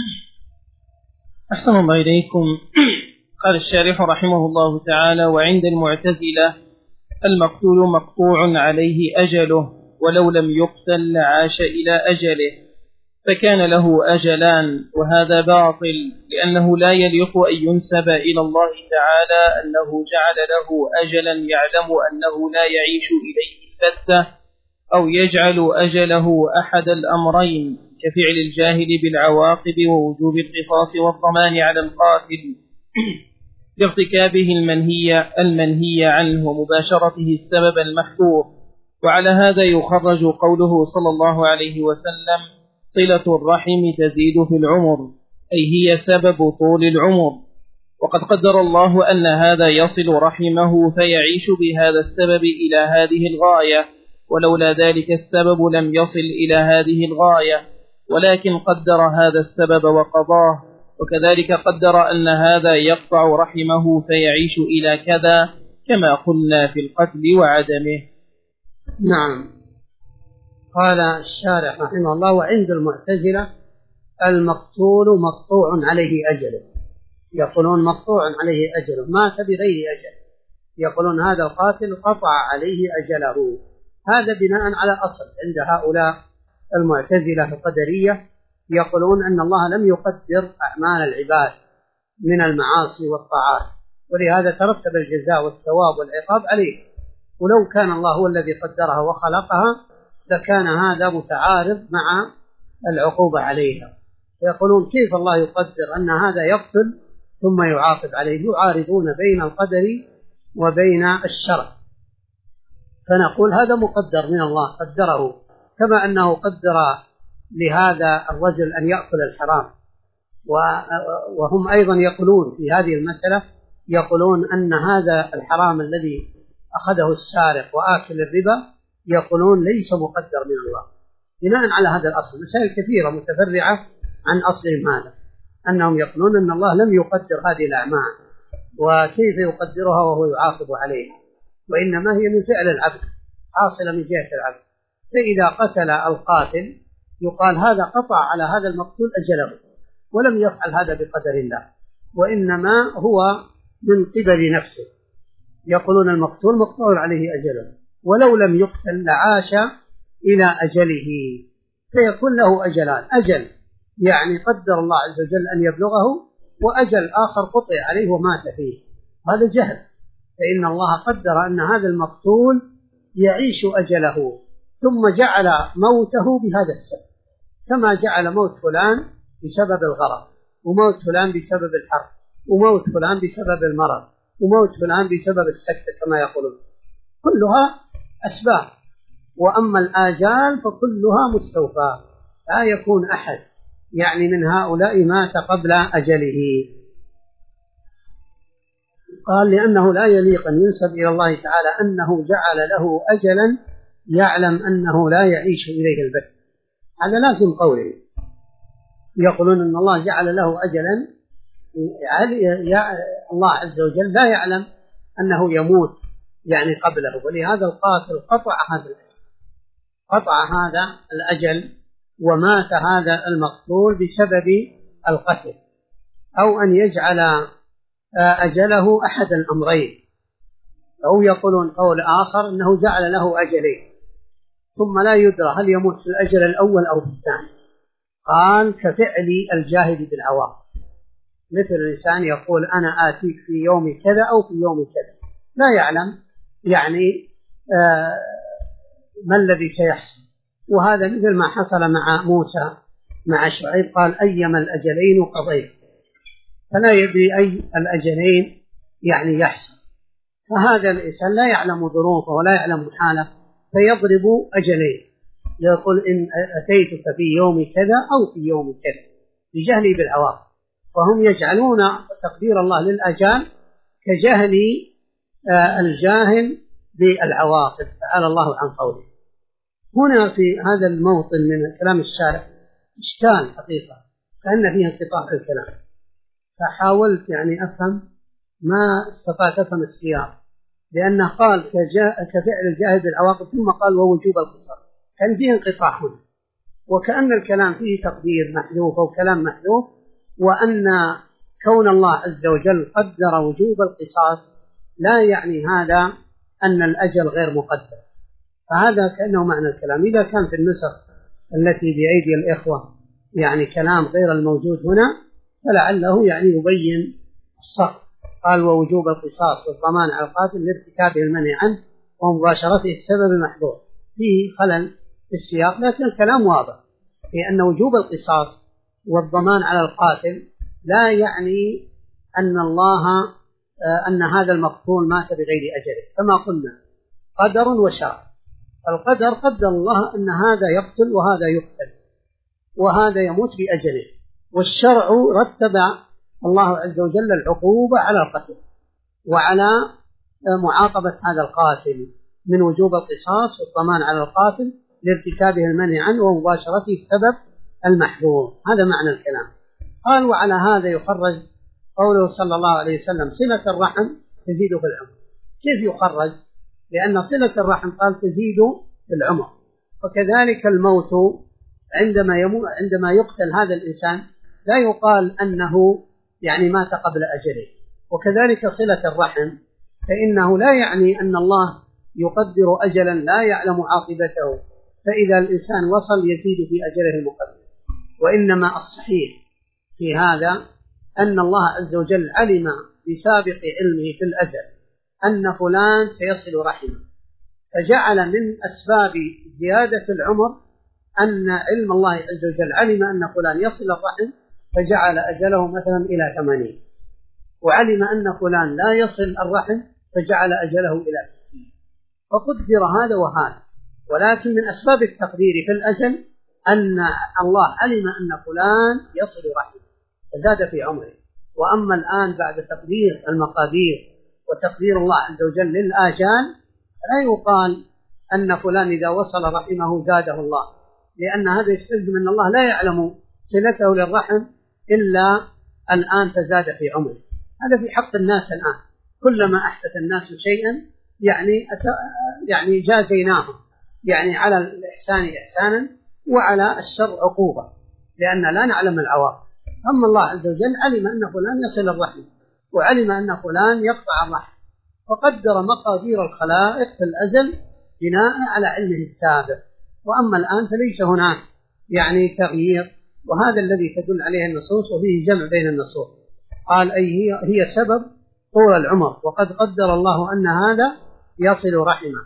أحسن الله إليكم. قال الشارح رحمه الله تعالى: وعند المعتزلة المقتول مقطوع عليه أجله، ولو لم يقتل لعاش إلى أجله، فكان له أجلان، وهذا باطل، لأنه لا يليق أن ينسب إلى الله تعالى أنه جعل له أجلا يعلم أنه لا يعيش إليه البتة، أو يجعل أجله أحد الأمرين كفعل الجاهل بالعواقب ووجوب القصاص والضمان على القاتل لارتكابه المنهي عنه ومباشرته السبب المحظور. وعلى هذا يخرج قوله صلى الله عليه وسلم: صلة الرحم تزيد في العمر، أي هي سبب طول العمر. وقد قدر الله أن هذا يصل رحمه فيعيش بهذا السبب إلى هذه الغاية، ولولا ذلك السبب لم يصل إلى هذه الغاية، ولكن قدر هذا السبب وقضاه. وكذلك قدر أن هذا يقطع رحمه فيعيش إلى كذا، كما قلنا في القتل وعدمه. نعم. قال الشارح رحمه الله: وعند المعتزلة المقتول مقطوع عليه أجله، يقولون مقطوع عليه أجله، مات بغير أجل، يقولون هذا القاتل قطع عليه أجله. هذا بناء على أصل عند هؤلاء المعتزلة القدرية، يقولون أن الله لم يقدر أعمال العباد من المعاصي والطاعات، ولهذا ترتب الجزاء والثواب والعقاب عليه، ولو كان الله هو الذي قدرها وخلقها لكان هذا متعارض مع العقوبة عليها. يقولون كيف الله يقدر أن هذا يقتل ثم يعاقب عليه؟ يعارضون بين القدر وبين الشرع. فنقول هذا مقدر من الله، قدره، كما أنه قدر لهذا الرجل أن يأكل الحرام. وهم أيضا يقولون في هذه المسألة، يقولون أن هذا الحرام الذي أخذه السارق وآكل الربا يقولون ليس مقدر من الله، بناء على هذا الأصل. مسائل كثيرة متفرعة عن أصلهم هذا، أنهم يقولون أن الله لم يقدر هذه الأعمال، وكيف يقدرها وهو يعاقب عليها، وإنما هي من فعل العبد، حاصلة من جهة العبد. فإذا قتل القاتل يقال هذا قطع على هذا المقتول أجله، ولم يفعل هذا بقدر الله، وإنما هو من قبل نفسه. يقولون المقتول مقطوع عليه أجله، ولو لم يقتل لعاش إلى أجله، فيكون له أجلان: أجل يعني قدر الله عز وجل أن يبلغه، وأجل آخر قطع عليه ومات فيه. هذا جهل، فإن الله قدر أن هذا المقتول يعيش أجله، ثم جعل موته بهذا السبب، كما جعل موت فلان بسبب الغرق، وموت فلان بسبب الحرب، وموت فلان بسبب المرض، وموت فلان بسبب السكتة كما يقولون، كلها أسباب. وأما الآجال فكلها مستوفى، لا يكون أحد يعني من هؤلاء مات قبل أجله. قال لأنه لا يليق أن ينسب إلى الله تعالى أنه جعل له أجلا يعلم أنه لا يعيش إليه البتة، هذا لازم قوله. يقولون أن الله جعل له أجلا، الله عز وجل لا يعلم أنه يموت يعني قبله، ولهذا القاتل قطع هذا الأجل، قطع هذا الأجل، ومات هذا المقتول بسبب القتل، أو أن يجعل أجله أحد الأمرين، أو يقولون قول آخر أنه جعل له أجلين ثم لا يدرى هل يموت في الأجل الأول أو في الثاني. قال كفعل الجاهل بالعواقب، مثل الإنسان يقول أنا آتيك في يوم كذا أو في يوم كذا، لا يعلم يعني ما الذي سيحصل. وهذا مثل ما حصل مع موسى مع شعيب، قال أيما الأجلين قضيت، فلا يدري أي الأجلين يعني يحصل. فهذا الإنسان لا يعلم ظروفه ولا يعلم حاله، فيضرب أجلين، يقول إن أتيتك في يوم كذا أو في يوم كذا بجهل بالعواقب. فهم يجعلون تقدير الله للأجال كجهل الجاهل بالعواقب، تعالى الله عن قوله. هنا في هذا الموطن من كلام الشارع إشكال حقيقة، كأن فيه انقطاع في الكلام، فحاولت يعني أفهم، ما استطعت أفهم السياق، لأنه قال كفعل الجاهل بالعواقب ثم قال ووجوب القصاص، كان فيه انقطاع هنا، وكأن الكلام فيه تقدير محذوف أو كلام محذوف، وأن كون الله عز وجل قدر وجوب القصاص لا يعني هذا أن الأجل غير مقدر. فهذا كأنه معنى الكلام. إذا كان في النسخ التي بأيدي الإخوة يعني كلام غير الموجود هنا، فلعله يعني يبين الصح. قال ووجوب القصاص والضمان على القاتل لارتكابه المنهي عنه ومباشرته السبب المحظور، فيه خلل في السياق، لكن الكلام واضح في أن وجوب القصاص والضمان على القاتل لا يعني أن الله أن هذا المقتول مات بغير أجله، كما قلنا قدر وشرع. القدر قدر الله أن هذا يقتل وهذا يقتل وهذا يموت بأجله، والشرع رتب الله عز وجل العقوبة على القتل وعلى معاقبة هذا القاتل من وجوب القصاص والضمان على القاتل لارتكابه المنهي عنه ومباشرته السبب المحظور. هذا معنى الكلام. قال وعلى هذا يخرج قوله صلى الله عليه وسلم صلة الرحم تزيد في العمر. كيف يخرج؟ لأن صلة الرحم قال تزيد في العمر، وكذلك الموت عندما يقتل هذا الإنسان لا يقال أنه يعني مات قبل أجله. وكذلك صلة الرحم فإنه لا يعني أن الله يقدر أجلا لا يعلم عاقبته، فإذا الإنسان وصل يزيد في أجله المقدر. وإنما الصحيح في هذا أن الله عز وجل علم بسابق علمه في الأزل أن فلان سيصل رحمه، فجعل من أسباب زيادة العمر أن علم الله عز وجل علم أن فلان يصل الرحم فجعل أجله مثلا إلى 80، وعلم أن فلان لا يصل الرحم فجعل أجله إلى 60، فقدر هذا وهذا. ولكن من أسباب التقدير في الأجل أن الله علم أن فلان يصل رحمه فزاد في عمره. وأما الآن بعد تقدير المقادير وتقدير الله عز وجل للآجال لا يقال أن فلان إذا وصل رحمه زاده الله، لأن هذا يستلزم أن الله لا يعلم صلته للرحم إلا الآن فزاد في عمره. هذا في حق الناس الآن، كلما أحدث الناس شيئا يعني جازيناهم يعني على الإحسان إحسانا وعلى الشر عقوبة، لأن لا نعلم العواقب. أما الله عز وجل علم أن فلان يصل الرحم وعلم أن فلان يقطع الرحم، وقدر مقادير الخلائق في الأزل بناء على علمه السابق. وأما الآن فليس هناك يعني تغيير، وهذا الذي تدل عليه النصوص، وفيه جمع بين النصوص. قال أي هي سبب طول العمر، وقد قدر الله أن هذا يصل رحمه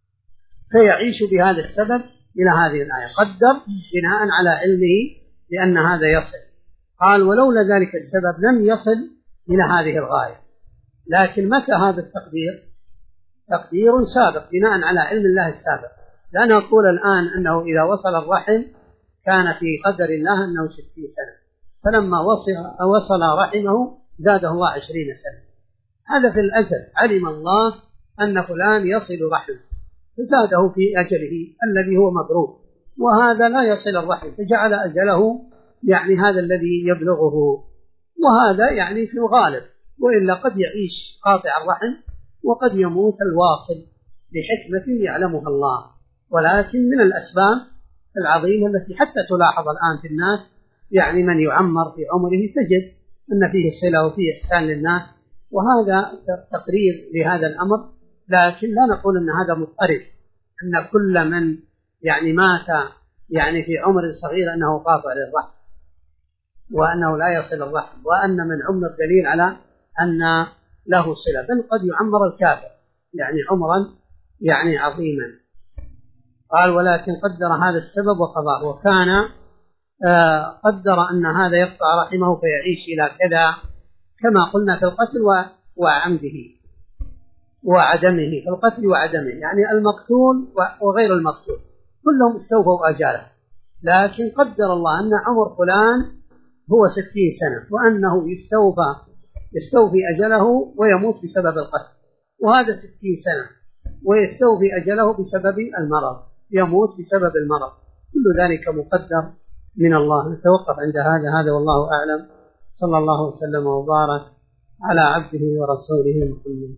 فيعيش بهذا السبب إلى هذه الآية، قدر بناء على علمه لأن هذا يصل. قال ولولا ذلك السبب لم يصل إلى هذه الغاية. لكن متى هذا التقدير؟ تقدير سابق بناء على علم الله السابق. لا نقول الآن أنه إذا وصل الرحم كان في قدر الله أنه 60 سنة، فلما وصل رحمه زاده الله 20 سنة. هذا في الأزل علم الله أن فلان يصل رحمه فزاده في أجله الذي هو مضروب، وهذا لا يصل الرحم فجعل أجله يعني هذا الذي يبلغه، وهذا يعني في الغالب، وإلا قد يعيش قاطع الرحم وقد يموت الواصل لحكمة يعلمها الله. ولكن من الأسباب العظيمة التي حتى تلاحظ الآن في الناس، يعني من يعمر في عمره تجد أن فيه صلة وفيه إحسان للناس، وهذا تقرير لهذا الأمر. لكن لا نقول أن هذا مضطرد، أن كل من يعني مات يعني في عمر صغير أنه قاطع للرحم وأنه لا يصل الرحم، وأن من عمر دليل على أن له صلة، بل قد يعمر الكافر يعني عمرا يعني عظيما. قال ولكن قدر هذا السبب وقضاه، وكان قدر أن هذا يقطع رحمه فيعيش إلى كذا، كما قلنا في القتل وعمده وعدمه، في القتل وعدمه، يعني المقتول وغير المقتول كلهم استوفوا أجاله. لكن قدر الله أن عمر فلان هو 60 سنة، وأنه يستوفي أجله ويموت بسبب القتل، وهذا 60 سنة ويستوفي أجله بسبب المرض، يموت بسبب المرض، كل ذلك مقدر من الله. نتوقف عند هذا والله أعلم. صلى الله وسلم وبارك على عبده ورسوله محمد.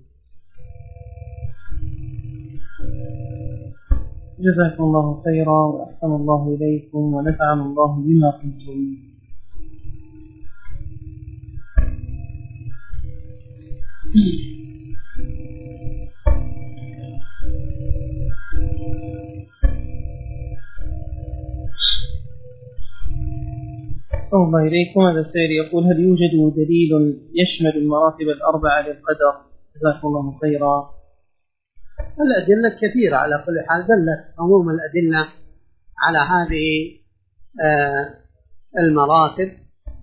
جزاكم الله خيرا وأحسن الله إليكم ونفعنا الله بما قلتم. صلى الله إليكم. هذا السائل يقول: هل يوجد دليل يشمل المراتب الأربعة للقدر؟ جزاكم الله خيرا. الأدلة كثيرة على كل حال، دلت عموم الأدلة على هذه المراتب،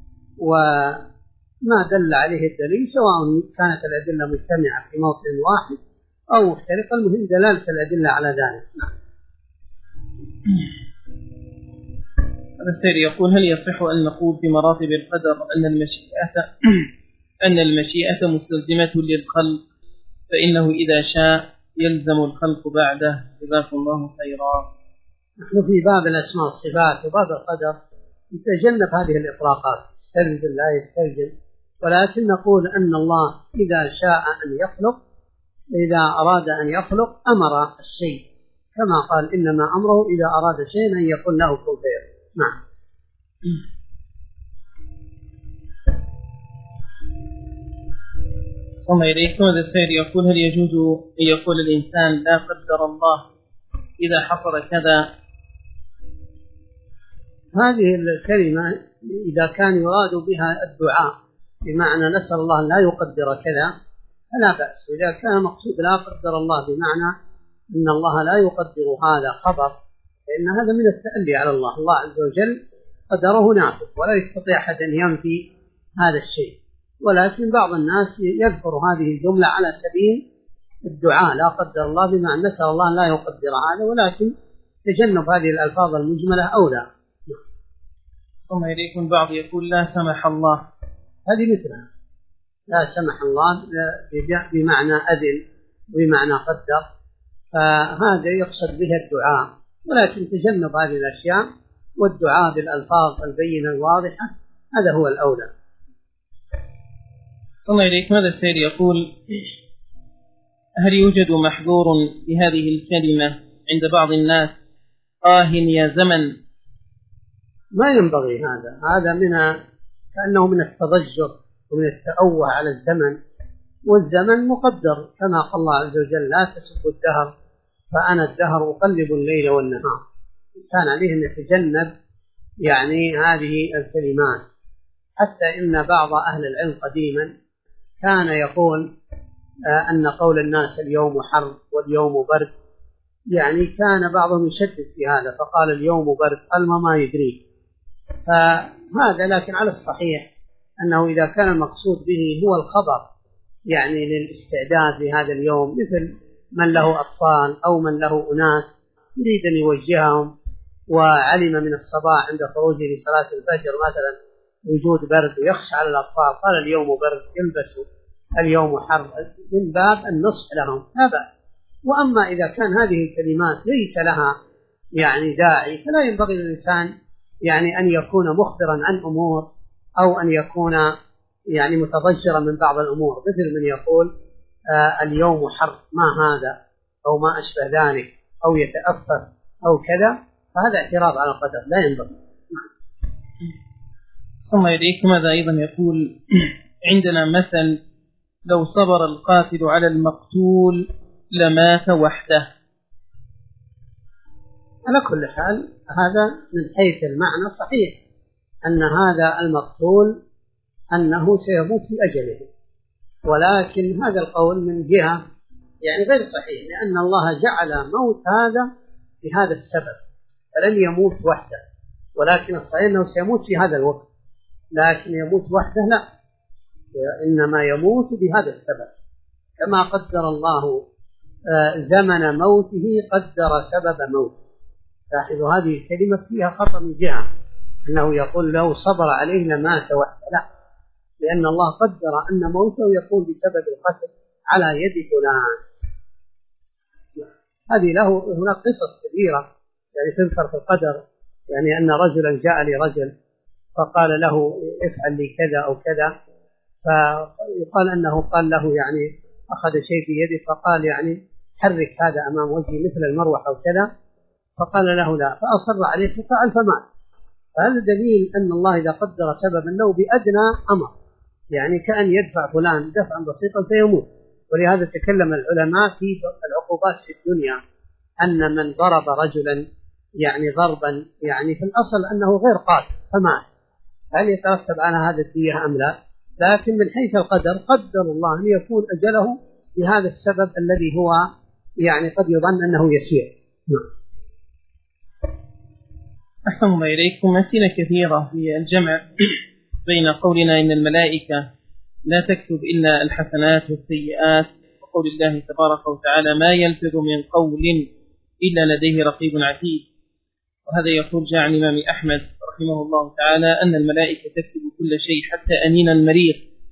وما دل عليه الدليل سواء كانت الأدلة مجتمعة في موطن واحد أو مختلفة، المهم دلالة الأدلة على ذلك. هذا السائل يقول: هل يصح أن نقول في مراتب القدر أن المشيئة مستلزمة للخلق، فإنه إذا شاء يلزم الخلق بعده؟ جزاكم الله خيرا. نحن في باب الأسماء والصفات وباب القدر نتجنب هذه الإطلاقات، يستلزم لا يستلزم، ولكن نقول أن الله إذا شاء أن يخلق، إذا أراد أن يخلق أمر الشيء، كما قال إنما أمره إذا أراد شيئا أن يقول له كن فيكون. نعم. صلى إليكم. هذا السائل يقول: هل يجوز أن يقول الإنسان لا قدر الله إذا حصل كذا؟ هذه الكلمة إذا كان يراد بها الدعاء بمعنى نسأل الله لا يقدر كذا فلا بأس، وإذا كان مقصود لا قدر الله بمعنى إن الله لا يقدر هذا خبر، فإن هذا من التألي على الله. الله عز وجل قدره نافذ ولا يستطيع أحد أن ينفي هذا الشيء، ولكن بعض الناس يذكر هذه الجملة على سبيل الدعاء لا قدر الله بمعنى نسأل الله لا يقدر هذا، ولكن تجنب هذه الألفاظ المجملة أولى. صلى إليكم. بعض يقول لا سمح الله، هذه مثلها لا سمح الله بمعنى أذن بمعنى قدر، فهذا يقصد به الدعاء، ولكن تجنب هذه الأشياء والدعاء بالألفاظ البينة الواضحة هذا هو الأولى. صلى إليكم. هذا السائل يقول: هل يوجد محظور لهذه الكلمة عند بعض الناس؟ يا زمن. ما ينبغي هذا من كأنه من التضجر ومن التأوه على الزمن، والزمن مقدر كما قال الله عز وجل لا تسبوا الدهر فأنا الدهر أقلب الليل والنهار. الإنسان عليه أن يتجنب يعني هذه الكلمات، حتى إن بعض أهل العلم قديما كان يقول أن قول الناس اليوم حر واليوم برد، يعني كان بعضهم يشدد في هذا فقال اليوم برد قال ما يدريه، فهذا لكن على الصحيح أنه إذا كان المقصود به هو الخبر يعني للاستعداد لهذا اليوم، مثل من له أطفال أو من له أناس يريد أن يوجههم وعلم من الصباح عند خروجه لصلاة الفجر مثلا وجود برد ويخشى على الأطفال قال اليوم برد يلبسوا اليوم حر، من باب النصح لهم لا بأس. وأما إذا كان هذه الكلمات ليس لها يعني داعي فلا ينبغي للإنسان يعني أن يكون مخبرا عن أمور أو أن يكون يعني متضجرا من بعض الأمور، مثل من يقول اليوم حر، ما هذا أو ما أشبه ذلك، أو يتأثر أو كذا، فهذا اعتراض على القدر لا ينبغي. ثم إليك ماذا أيضا يقول عندنا مثل لو صبر القاتل على المقتول لمات وحده. على كل حال هذا من حيث المعنى صحيح أن هذا المقتول أنه سيموت في أجله، ولكن هذا القول من جهة يعني غير صحيح، لأن الله جعل موت هذا بهذا السبب، فلن يموت وحده، ولكن الصحيح أنه سيموت في هذا الوقت، لكن يموت وحده لا، إنما يموت بهذا السبب، كما قدر الله زمن موته قدر سبب موته. لاحظوا هذه الكلمة فيها خطأ من جهة أنه يقول لو صبر عليه لمات وحده، لا، لأن الله قدر أن موته يكون بسبب القتل على يد فلان. هذه له هناك قصص كبيرة يعني تذكر في القدر، يعني أن رجلا جاء لرجل فقال له افعل لي كذا أو كذا، فيقال أنه قال له يعني أخذ شيء في يده فقال يعني حرك هذا أمام وجهي مثل المروحة أو كذا، فقال له لا، فأصر عليه ففعل فمات. فهذا دليل أن الله إذا قدر سببا له بأدنى أمر، يعني كأن يدفع فلان دفعا بسيطا فيموت. ولهذا تكلم العلماء في العقوبات في الدنيا، أن من ضرب رجلا يعني ضربا يعني في الأصل أنه غير قاتل فمات، هل يترتب على هذا الدية أم لا؟ لكن من حيث القدر قدر الله أن يكون أجله بهذا السبب الذي هو يعني قد يظن أنه يسير. أحسن الله إليكم. أسئلة كثيرة في الجمع بين قولنا إن الملائكة لا تكتب إلا الحسنات والسيئات، وقول الله تبارك وتعالى ما يلفظ من قول إلا لديه رقيب عتيد. وهذا يقول جاء عن الإمام أحمد رحمه الله تعالى أن الملائكة تكتب كل شيء حتى أنين المريض،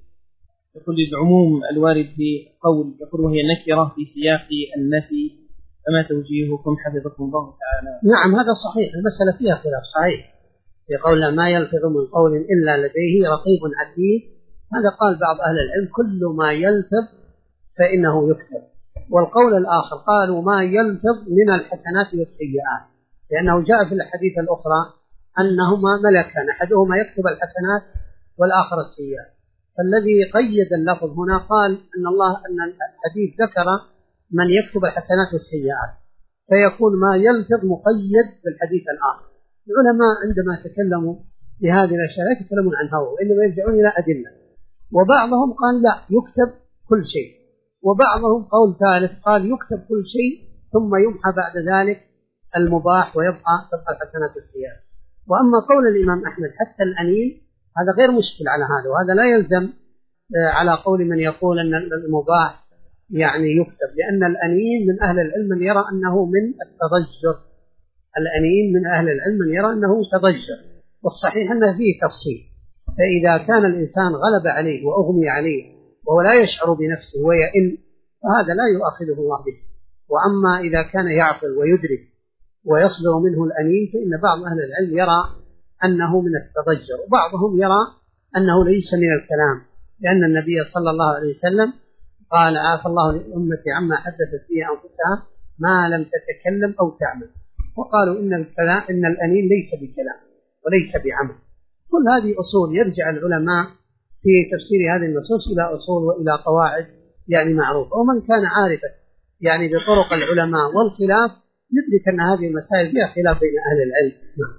يقول العموم الوارد في قول، يقول وهي نكرة في سياق النفي، فما توجيهكم حفظكم الله تعالى؟ نعم هذا صحيح، المسألة فيها خلاف صحيح في قول ما يلفظ من قول إلا لديه رقيب عتيد. هذا قال بعض أهل العلم كل ما يلفظ فإنه يكتب، والقول الآخر قالوا ما يلفظ من الحسنات والسيئات، لأنه جاء في الحديث الأخرى أنهما ملكان أحدهما يكتب الحسنات والآخر السيئات. فالذي قيد اللفظ هنا قال أن الحديث ذكر من يكتب الحسنات والسيئات، فيكون ما يلفظ مقيد بالحديث الآخر. العلماء عندما تكلموا بهذه الأشياء لا يتكلمون عن هوى، وإنما يرجعون إلى أدلة. وبعضهم قال لا يكتب كل شيء، وبعضهم قول ثالث قال يكتب كل شيء ثم يمحى بعد ذلك المباح ويبقى الحسنات والسيئات. وأما قول الإمام أحمد حتى الأنين هذا غير مشكل على هذا، وهذا لا يلزم على قول من يقول أن المباح يعني يكتب، لأن الأنين من أهل العلم من يرى أنه من التضجر، الأنين من أهل العلم من يرى أنه تضجر، والصحيح أنه فيه تفصيل. فإذا كان الإنسان غلب عليه وأغمي عليه وهو لا يشعر بنفسه ويئن فهذا لا يؤاخذه الله به. وأما إذا كان يعقل ويدرك ويصدر منه الأنين فإن بعض أهل العلم يرى أنه من التضجر، وبعضهم يرى أنه ليس من الكلام، لأن النبي صلى الله عليه وسلم قال عافى الله لأمتي عما حدثت فيه أنفسها ما لم تتكلم أو تعمل. وقالوا إن الأنين ليس بكلام وليس بعمل. كل هذه أصول يرجع العلماء في تفسير هذه النصوص إلى أصول وإلى قواعد يعني معروفة، ومن كان عارفا يعني بطرق العلماء والخلاف يدرك أن هذه المسائل فيها خلاف بين أهل العلم.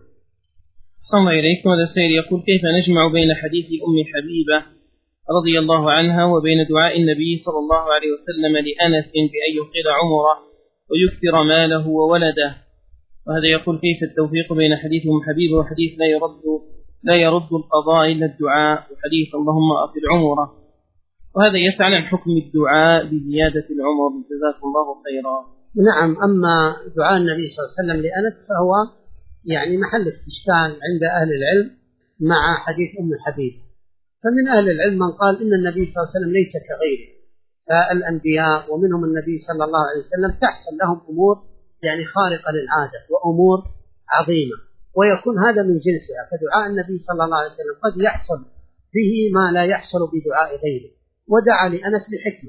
صلى الله عليكم. هذا السائل يقول كيف نجمع بين حديث أم حبيبة رضي الله عنها وبين دعاء النبي صلى الله عليه وسلم لأنس بأن يقيل عمره ويكثر ماله وولده؟ وهذا يقول كيف التوفيق بين حديث أم حبيبة وحديث لا يرد القضاء إلا الدعاء، وحديث اللهم أطل عمره؟ وهذا يسأل عن حكم الدعاء بزيادة العمر، جزاكم الله خيرا. نعم، أما دعاء النبي صلى الله عليه وسلم لأنس فهو يعني محل استشكال عند أهل العلم مع حديث أم حبيبة. فمن أهل العلم من قال إن النبي صلى الله عليه وسلم ليس كغيره الأنبياء، ومنهم النبي صلى الله عليه وسلم تحصل لهم أمور يعني خارقة للعادة وأمور عظيمة، ويكون هذا من جنسها. فدعاء النبي صلى الله عليه وسلم قد يحصل به ما لا يحصل بدعاء غيره، ودعا لأنس لحكمة،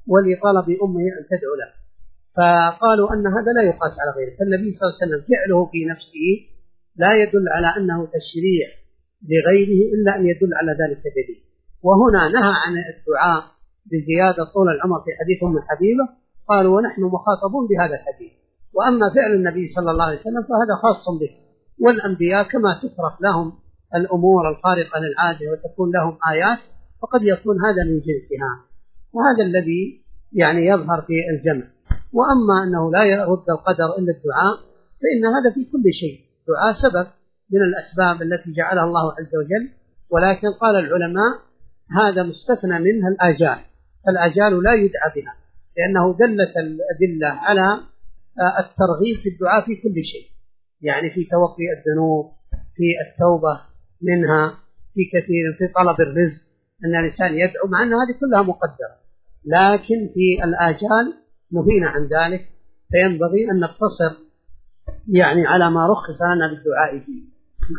ولطلب أمه أن تدعو له، فقالوا أن هذا لا يقاس على غيره. فالنبي صلى الله عليه وسلم فعله في نفسه لا يدل على أنه تشريع لغيره إلا أن يدل على ذلك دليل. وهنا نهى عن الدعاء بزيادة طول العمر في حديث أم حبيبة، قالوا ونحن مخاطبون بهذا الحديث. وأما فعل النبي صلى الله عليه وسلم فهذا خاص به، والأنبياء كما تفرق لهم الأمور الخارقة للعادة وتكون لهم آيات، فقد يكون هذا من جنسها، وهذا الذي يعني يظهر في الجمع. وأما أنه لا يرد القدر إلا الدعاء فإن هذا في كل شيء، الدعاء سبب من الأسباب التي جعلها الله عز وجل، ولكن قال العلماء هذا مستثنى منها الآجال، الآجال لا يدعى بها، لأنه دلت الأدلة على الترغيب في الدعاء في كل شيء، يعني في توقي الذنوب، في التوبة منها، في كثير في طلب الرزق، أن الإنسان يدعو، مع أن هذه كلها مقدرة، لكن في الآجال نهينا عن ذلك، فينبغي أن نقتصر يعني على ما رخص لنا بالدعاء فيه.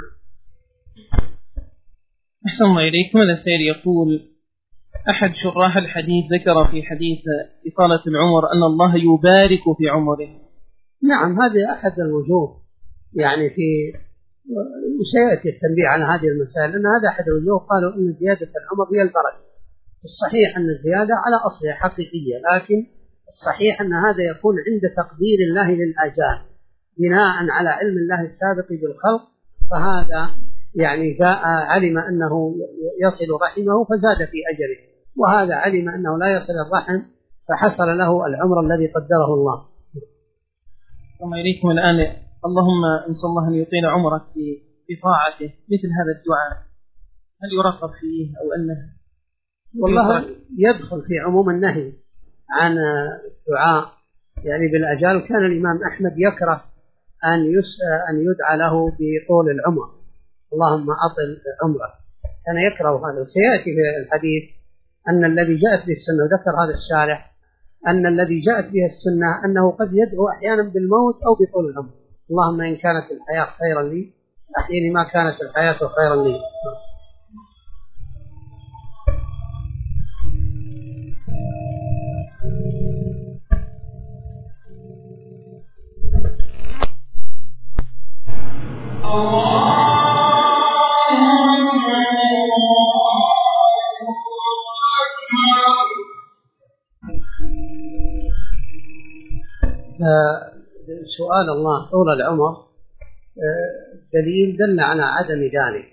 أحسن الله إليكم. السائل يقول: أحد شراح الحديث ذكر في حديث إطالة العمر أن الله يبارك في عمره. نعم، هذا أحد الوجوه، يعني في سيأتي التنبيه على هذه المسائل، أن هذا أحد الوجوه. قالوا أن زيادة العمر هي البركة. الصحيح أن الزيادة على أصلها حقيقية، لكن الصحيح أن هذا يكون عند تقدير الله للآجال بناء على علم الله السابق بالخلق، فهذا يعني علم أنه يصل رحمه فزاد في أجره، وهذا علم أنه لا يصل الرحم فحصل له العمر الذي قدره الله. الله إليكم. الآن اللهم نسأل الله أن يطيل عمرك في طاعته، مثل هذا الدعاء هل يرغب فيه أو أنه والله يدخل في عموم النهي عن الدعاء يعني بالأجال؟ كان الإمام أحمد يكره أن يدعى له بطول العمر، اللهم أطل عمره، كان يكره هذا. سيأتي في الحديث أن الذي جاءت به السنة، وذكر هذا الشارح أن الذي جاءت به السنة أنه قد يدعو أحيانا بالموت أو بطول العمر، اللهم إن كانت الحياة خيرا لي أحيني ما كانت الحياة خيرا لي. سؤال الله طول العمر دليل دل على عدم ذلك،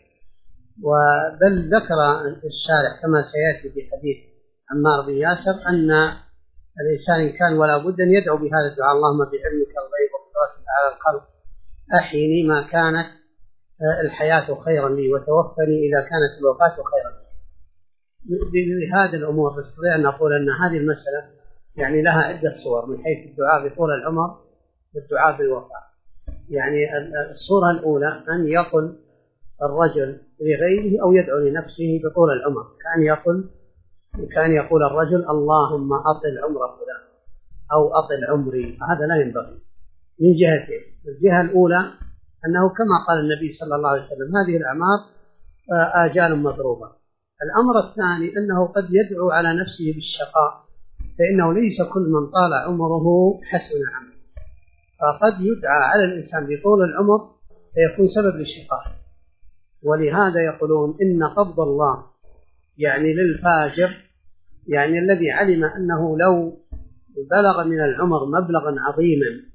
وبل ذكر الشارح كما سيأتي في حديث عمار بن ياسر أن الإنسان إن كان ولا بد أن يدعو بهذا الدعاء، اللهم بعلمك الغيب وقدرتك على الخلق أحيني ما كانت الحياة خيرا لي وتوفني إذا كانت الوفاة خيرا لي. بهذه الأمور نستطيع أن نقول أن هذه المسألة يعني لها عدة صور من حيث الدعاء بطول العمر والدعاء بالوفاة. يعني الصورة الأولى أن يقل الرجل لغيره أو يدعو لنفسه بطول العمر، كان يقول الرجل اللهم أطل عمر فلان أو أطل عمري، هذا لا ينبغي من جهتين. الجهة الأولى أنه كما قال النبي صلى الله عليه وسلم هذه الأعمار آجال مضروبة. الأمر الثاني أنه قد يدعو على نفسه بالشقاء، فإنه ليس كل من طال عمره حسن عمله، فقد يدعى على الإنسان بطول العمر فيكون سبب للشقاء. ولهذا يقولون إن قبض الله يعني للفاجر، يعني الذي علم أنه لو بلغ من العمر مبلغا عظيما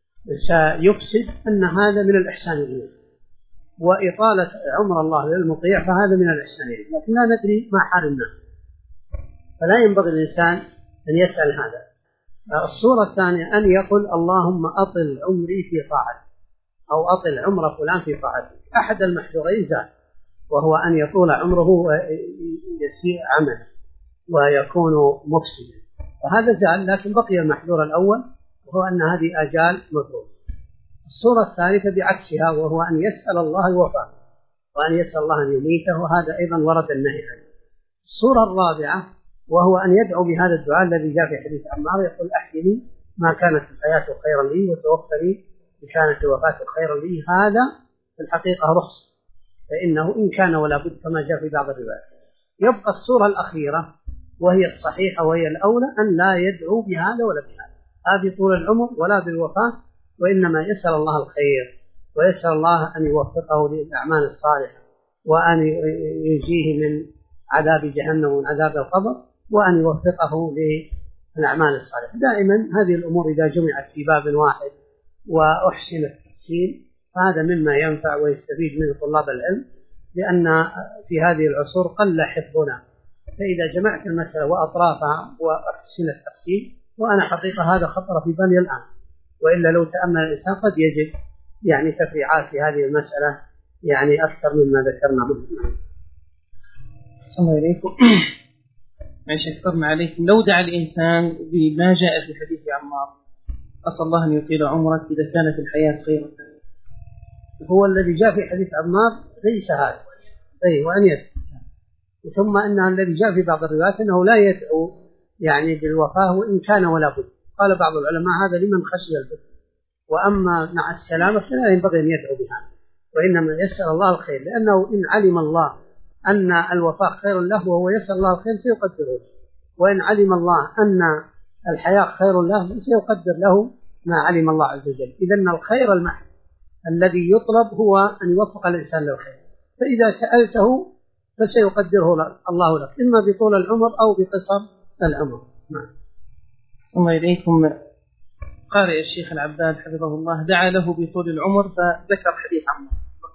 سيفسد، أن هذا من الإحسان إليه، وإطالة عمر الله للمطيع فهذا من الإحسان إليه، لكن لا ندري ما حال الناس، فلا ينبغي الإنسان أن يسأل هذا. الصورة الثانية أن يقول اللهم أطل عمري في طاعتك أو أطل عمر فلان في طاعتك. أحد المحذورين زاد، وهو أن يطول عمره ويسيء عمله ويكون مفسدا، فهذا زال، لكن بقي المحذور الأول وهو أن هذه آجال مضروبة. الصورة الثالثة بعكسها، وهو أن يسأل الله الوفاة وأن يسأل الله أن يميته، وهذا أيضا ورد النهي عنه. الصورة الرابعة وهو أن يدعو بهذا الدعاء الذي جاء في حديث عمار، يقول أحيني ما كانت الحياة خيرا لي وتوفني إن كانت الوفاة خيرا لي. هذا في الحقيقة رخص، فإنه إن كان ولا بد كما جاء في بعض الروايات. يبقى الصورة الأخيرة وهي الصحيحة وهي الأولى أن لا يدعو بهذا ولا بهذا، لا بطول العمر ولا بالوفاة، وإنما يسأل الله الخير ويسأل الله أن يوفقه للأعمال الصالحة، وأن ينجيه من عذاب جهنم ومن عذاب القبر، وأن يوفقه للأعمال الصالحة. دائما هذه الأمور إذا جمعت في باب واحد وأحسن التحسين فهذا مما ينفع ويستفيد منه طلاب العلم، لأن في هذه العصور قل حفظنا، فإذا جمعت المسألة وأطرافها وأحسن التحسين، وأنا حقيقة هذا خطر في بالي الآن، وإلا لو تأمل الإنسان قد يجد يعني تفريعات في هذه المسألة يعني أكثر مما ذكرنا. الله إليكم. معلش أكثرنا عليكم. لو دعا الإنسان بما جاء في حديث عمار، أسأل الله أن يطيل عمرك إذا كانت الحياة خيرا، هو الذي جاء في حديث عمار ليس هذا، وأن يدعو. ثم أن الذي جاء في بعض الروايات أنه لا يدعو يعني بالوفاة وإن كان ولا بد. قال بعض العلماء هذا لمن خشي الفتنة، وأما مع السلامة فلا ينبغي أن يدعو بها، وإنما يسأل الله الخير، لأنه إن علم الله أن الوفاة خير له وهو يسأل الله الخير سيقدره، وإن علم الله أن الحياة خير له سيقدر له ما علم الله عز وجل. إذن الخير المحض الذي يطلب هو أن يوفق الإنسان للخير، فإذا سألته فسيقدره الله لك، إما بطول العمر أو بقصر العمر. الله إليكم. قارئ الشيخ العباد حفظه الله دعا له بطول العمر فذكر حديث عمار.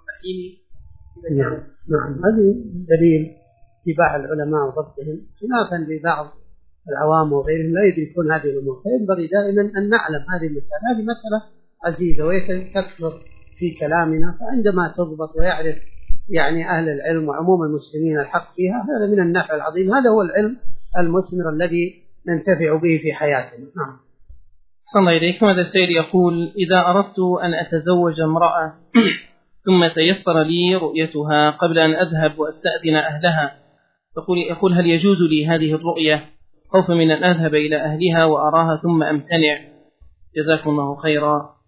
نعم، هذه دليل اتباع العلماء وضبطهم، خلافا لبعض العوام وغيرهم لا يدركون هذه الأمور، فينبغي دائما أن نعلم هذه المسألة. هذه مسألة عزيزة وتكثر في كلامنا، فعندما تضبط ويعرف يعني أهل العلم وعموم المسلمين الحق فيها، هذا من النفع العظيم، هذا هو العلم المثمر الذي ننتفع به في حياتنا. نعم. صلى الله إليكم. هذا السيد يقول: إذا أردت أن أتزوج امرأة ثم تيسر لي رؤيتها قبل أن أذهب وأستأذن أهلها، يقول هل يجوز لي هذه الرؤية خوفا من أن أذهب إلى أهلها وأراها ثم أمتنع؟ جزاكم الله خيرا.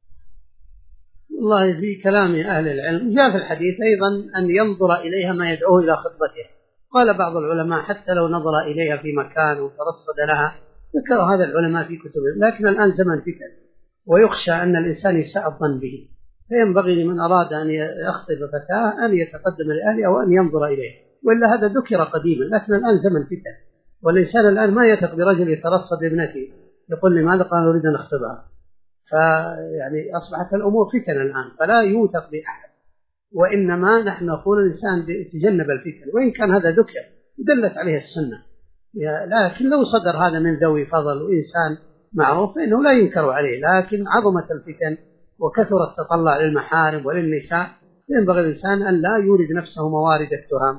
والله في كلام أهل العلم جاء في الحديث أيضا أن ينظر إليها ما يدعوه إلى خطبته. قال بعض العلماء حتى لو نظر إليها في مكان وترصد لها، ذكر هذا العلماء في كتبهم، لكن الآن زمن فتن ويخشى أن الإنسان يساء الظن به، فينبغي لمن أراد أن يخطب فتاة أن يتقدم لأهلها وأن ينظر إليها، وإلا هذا ذكر قديما، لكن الآن زمن فتن، والإنسان الآن ما يثق برجل يترصد ابنته يقول لماذا؟ قال أريد أن أخطبها، فيعني أصبحت الأمور فتن الآن، فلا يوثق بأحد، وإنما نحن نقول الإنسان يتجنب الفتن، وإن كان هذا ذكر دلت عليه السنة، لكن لو صدر هذا من ذوي فضل وإنسان معروف فإنه لا ينكر عليه، لكن عظمت الفتن وكثر التطلع للمحارم وللنساء، ينبغي الإنسان أن لا يورد نفسه موارد التهم.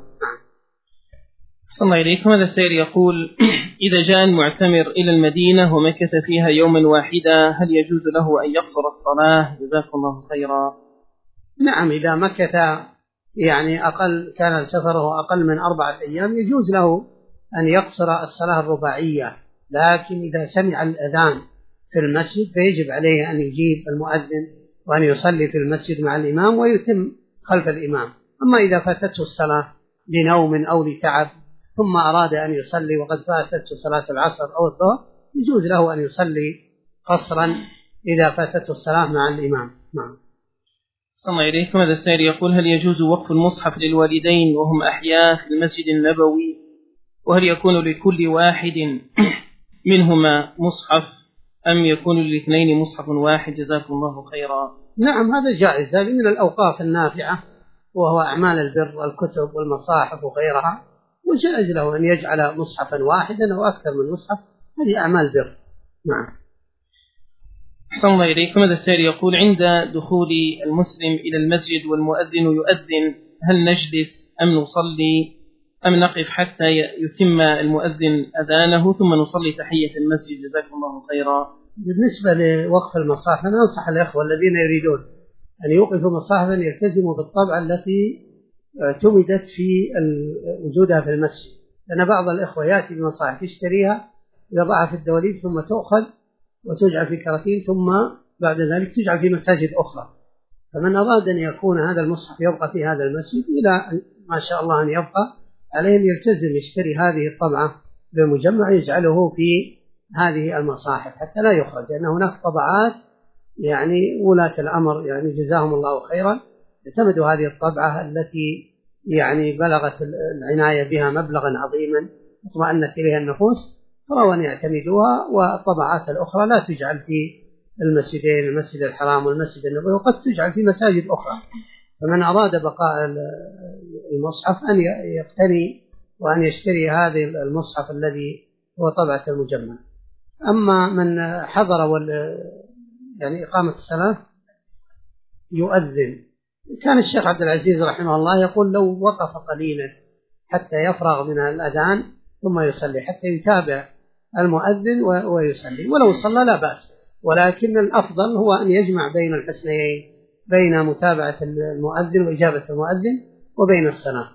صلى الله إليكم. هذا السائل يقول: إذا جاء المعتمر إلى المدينة ومكث فيها يوما واحدا هل يجوز له أن يقصر الصلاة؟ جزاكم الله خيرا. نعم، إذا مكث يعني كان سفره أقل من 4 أيام يجوز له أن يقصر الصلاة الرباعية، لكن إذا سمع الأذان في المسجد فيجب عليه أن يجيب المؤذن وأن يصلي في المسجد مع الإمام ويتم خلف الإمام. أما إذا فاتته الصلاة لنوم أو لتعب ثم أراد أن يصلي وقد فاتته صلاة العصر أو الظهر يجوز له أن يصلي قصرا إذا فاتته الصلاة مع الإمام. نعم. صلى الله إليكم. هذا السائل يقول: هل يجوز وقف المصحف للوالدين وهم أحياء في المسجد النبوي؟ وهل يكون لكل واحد منهما مصحف أم يكون للاثنين مصحف واحد؟ جزاكم الله خيرا. نعم، هذا جائز، هذه من الأوقاف النافعة وهو أعمال البر والكتب والمصاحف وغيرها، وجائز له أن يجعل مصحفا واحدا أو أكثر من مصحف، هذه أعمال بر. نعم. صلى الله إليكم. هذا السائل يقول: عند دخول المسلم إلى المسجد والمؤذن يؤذن هل نجلس أم نصلي أم نقف حتى يتم المؤذن أذانه ثم نصلي تحية المسجد؟ جزاكم الله خيرا. بالنسبة لوقف المصاحف أنا أنصح الأخوة الذين يريدون أن يوقفوا مصاحفا يلتزموا بالطبعة التي اعتمدت في وجودها في المسجد، لأن بعض الإخوة يأتي بمصاحف يشتريها يضعها في الدواليب ثم تؤخذ وتجعل في كراتين ثم بعد ذلك تجعل في مساجد أخرى، فمن أراد أن يكون هذا المصحف يبقى في هذا المسجد إلى ما شاء الله أن يبقى عليه أن يلتزم يشتري هذه الطبعة بالمجمع يجعله في هذه المصاحف حتى لا يخرج، لأن هناك طبعات يعني ولاة الأمر يعني جزاهم الله خيرا اعتمدوا هذه الطبعة التي يعني بلغت العناية بها مبلغا عظيما اطمأنت إليها النفوس، فروا أن يعتمدوها، والطبعات الأخرى لا تجعل في المسجدين، المسجد الحرام والمسجد النبوي، وقد تجعل في مساجد أخرى. فمن أراد بقاء المصحف أن يقتني وأن يشتري هذا المصحف الذي هو طبعة المجمع. أما من حضر يعني إقامة الصلاة يؤذن، كان الشيخ عبد العزيز رحمه الله يقول لو وقف قليلا حتى يفرغ من الأذان ثم يصلي حتى يتابع المؤذن ويصلي، ولو صلى لا بأس، ولكن الأفضل هو أن يجمع بين الحسنيين، بين متابعة المؤذن وإجابة المؤذن وبين الصلاة.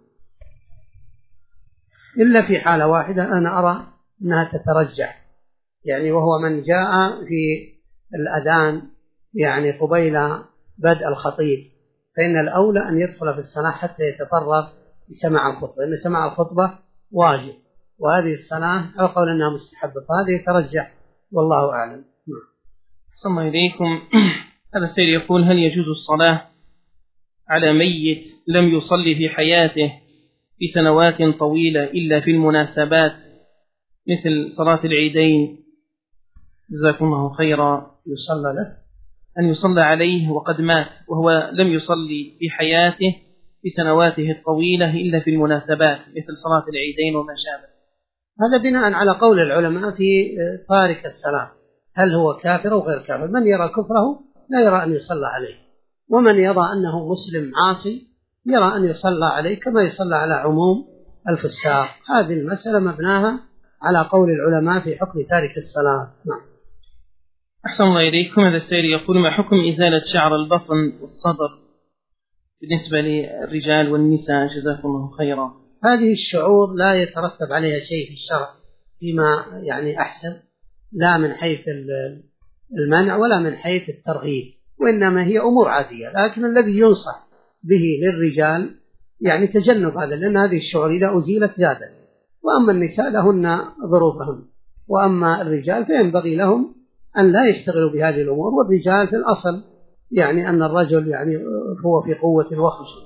إلا في حالة واحدة أنا أرى أنها تترجح، يعني وهو من جاء في الأذان يعني قبيل بدء الخطيب، فإن الأولى أن يدخل في الصلاة حتى يتفرغ لسماع الخطبة، إن سماع الخطبة واجب، وهذه الصلاة أو قول أنها مستحبة، فهذه يترجح والله أعلم. صلى الله إليكم. هذا السيد يقول: هل يجوز الصلاة على ميت لم يصلي في حياته في سنوات طويلة إلا في المناسبات مثل صلاة العيدين؟ جزاكم الله خيرا. يصلى له أن يصلى عليه وقد مات وهو لم يصلي في حياته في سنواته الطويلة إلا في المناسبات مثل صلاة العيدين وما شابه. هذا بناء على قول العلماء في تارك الصلاة، هل هو كافر أو غير كافر؟ من يرى كفره لا يرى أن يصلى عليه، ومن يرى أنه مسلم عاصي يرى أن يصلى عليه كما يصلى على عموم الفساق. هذه المسألة مبناها على قول العلماء في حكم تارك الصلاة. نعم. أحسن الله إليكم. هذا السائل يقول: ما حكم إزالة شعر البطن والصدر بالنسبة للرجال والنساء؟ جزاكم الله خيرا. هذه الشعور لا يترتب عليها شيء في الشرع فيما يعني أحسن، لا من حيث المنع ولا من حيث الترغيب، وإنما هي أمور عادية، لكن الذي ينصح به للرجال يعني تجنب هذا، لأن هذه الشعور إذا أزيلت زادت، وأما النساء لهن ظروفهم، وأما الرجال فينبغي لهم أن لا يشتغلوا بهذه الأمور. والرجال في الأصل يعني أن الرجل يعني هو في قوة وخشوع،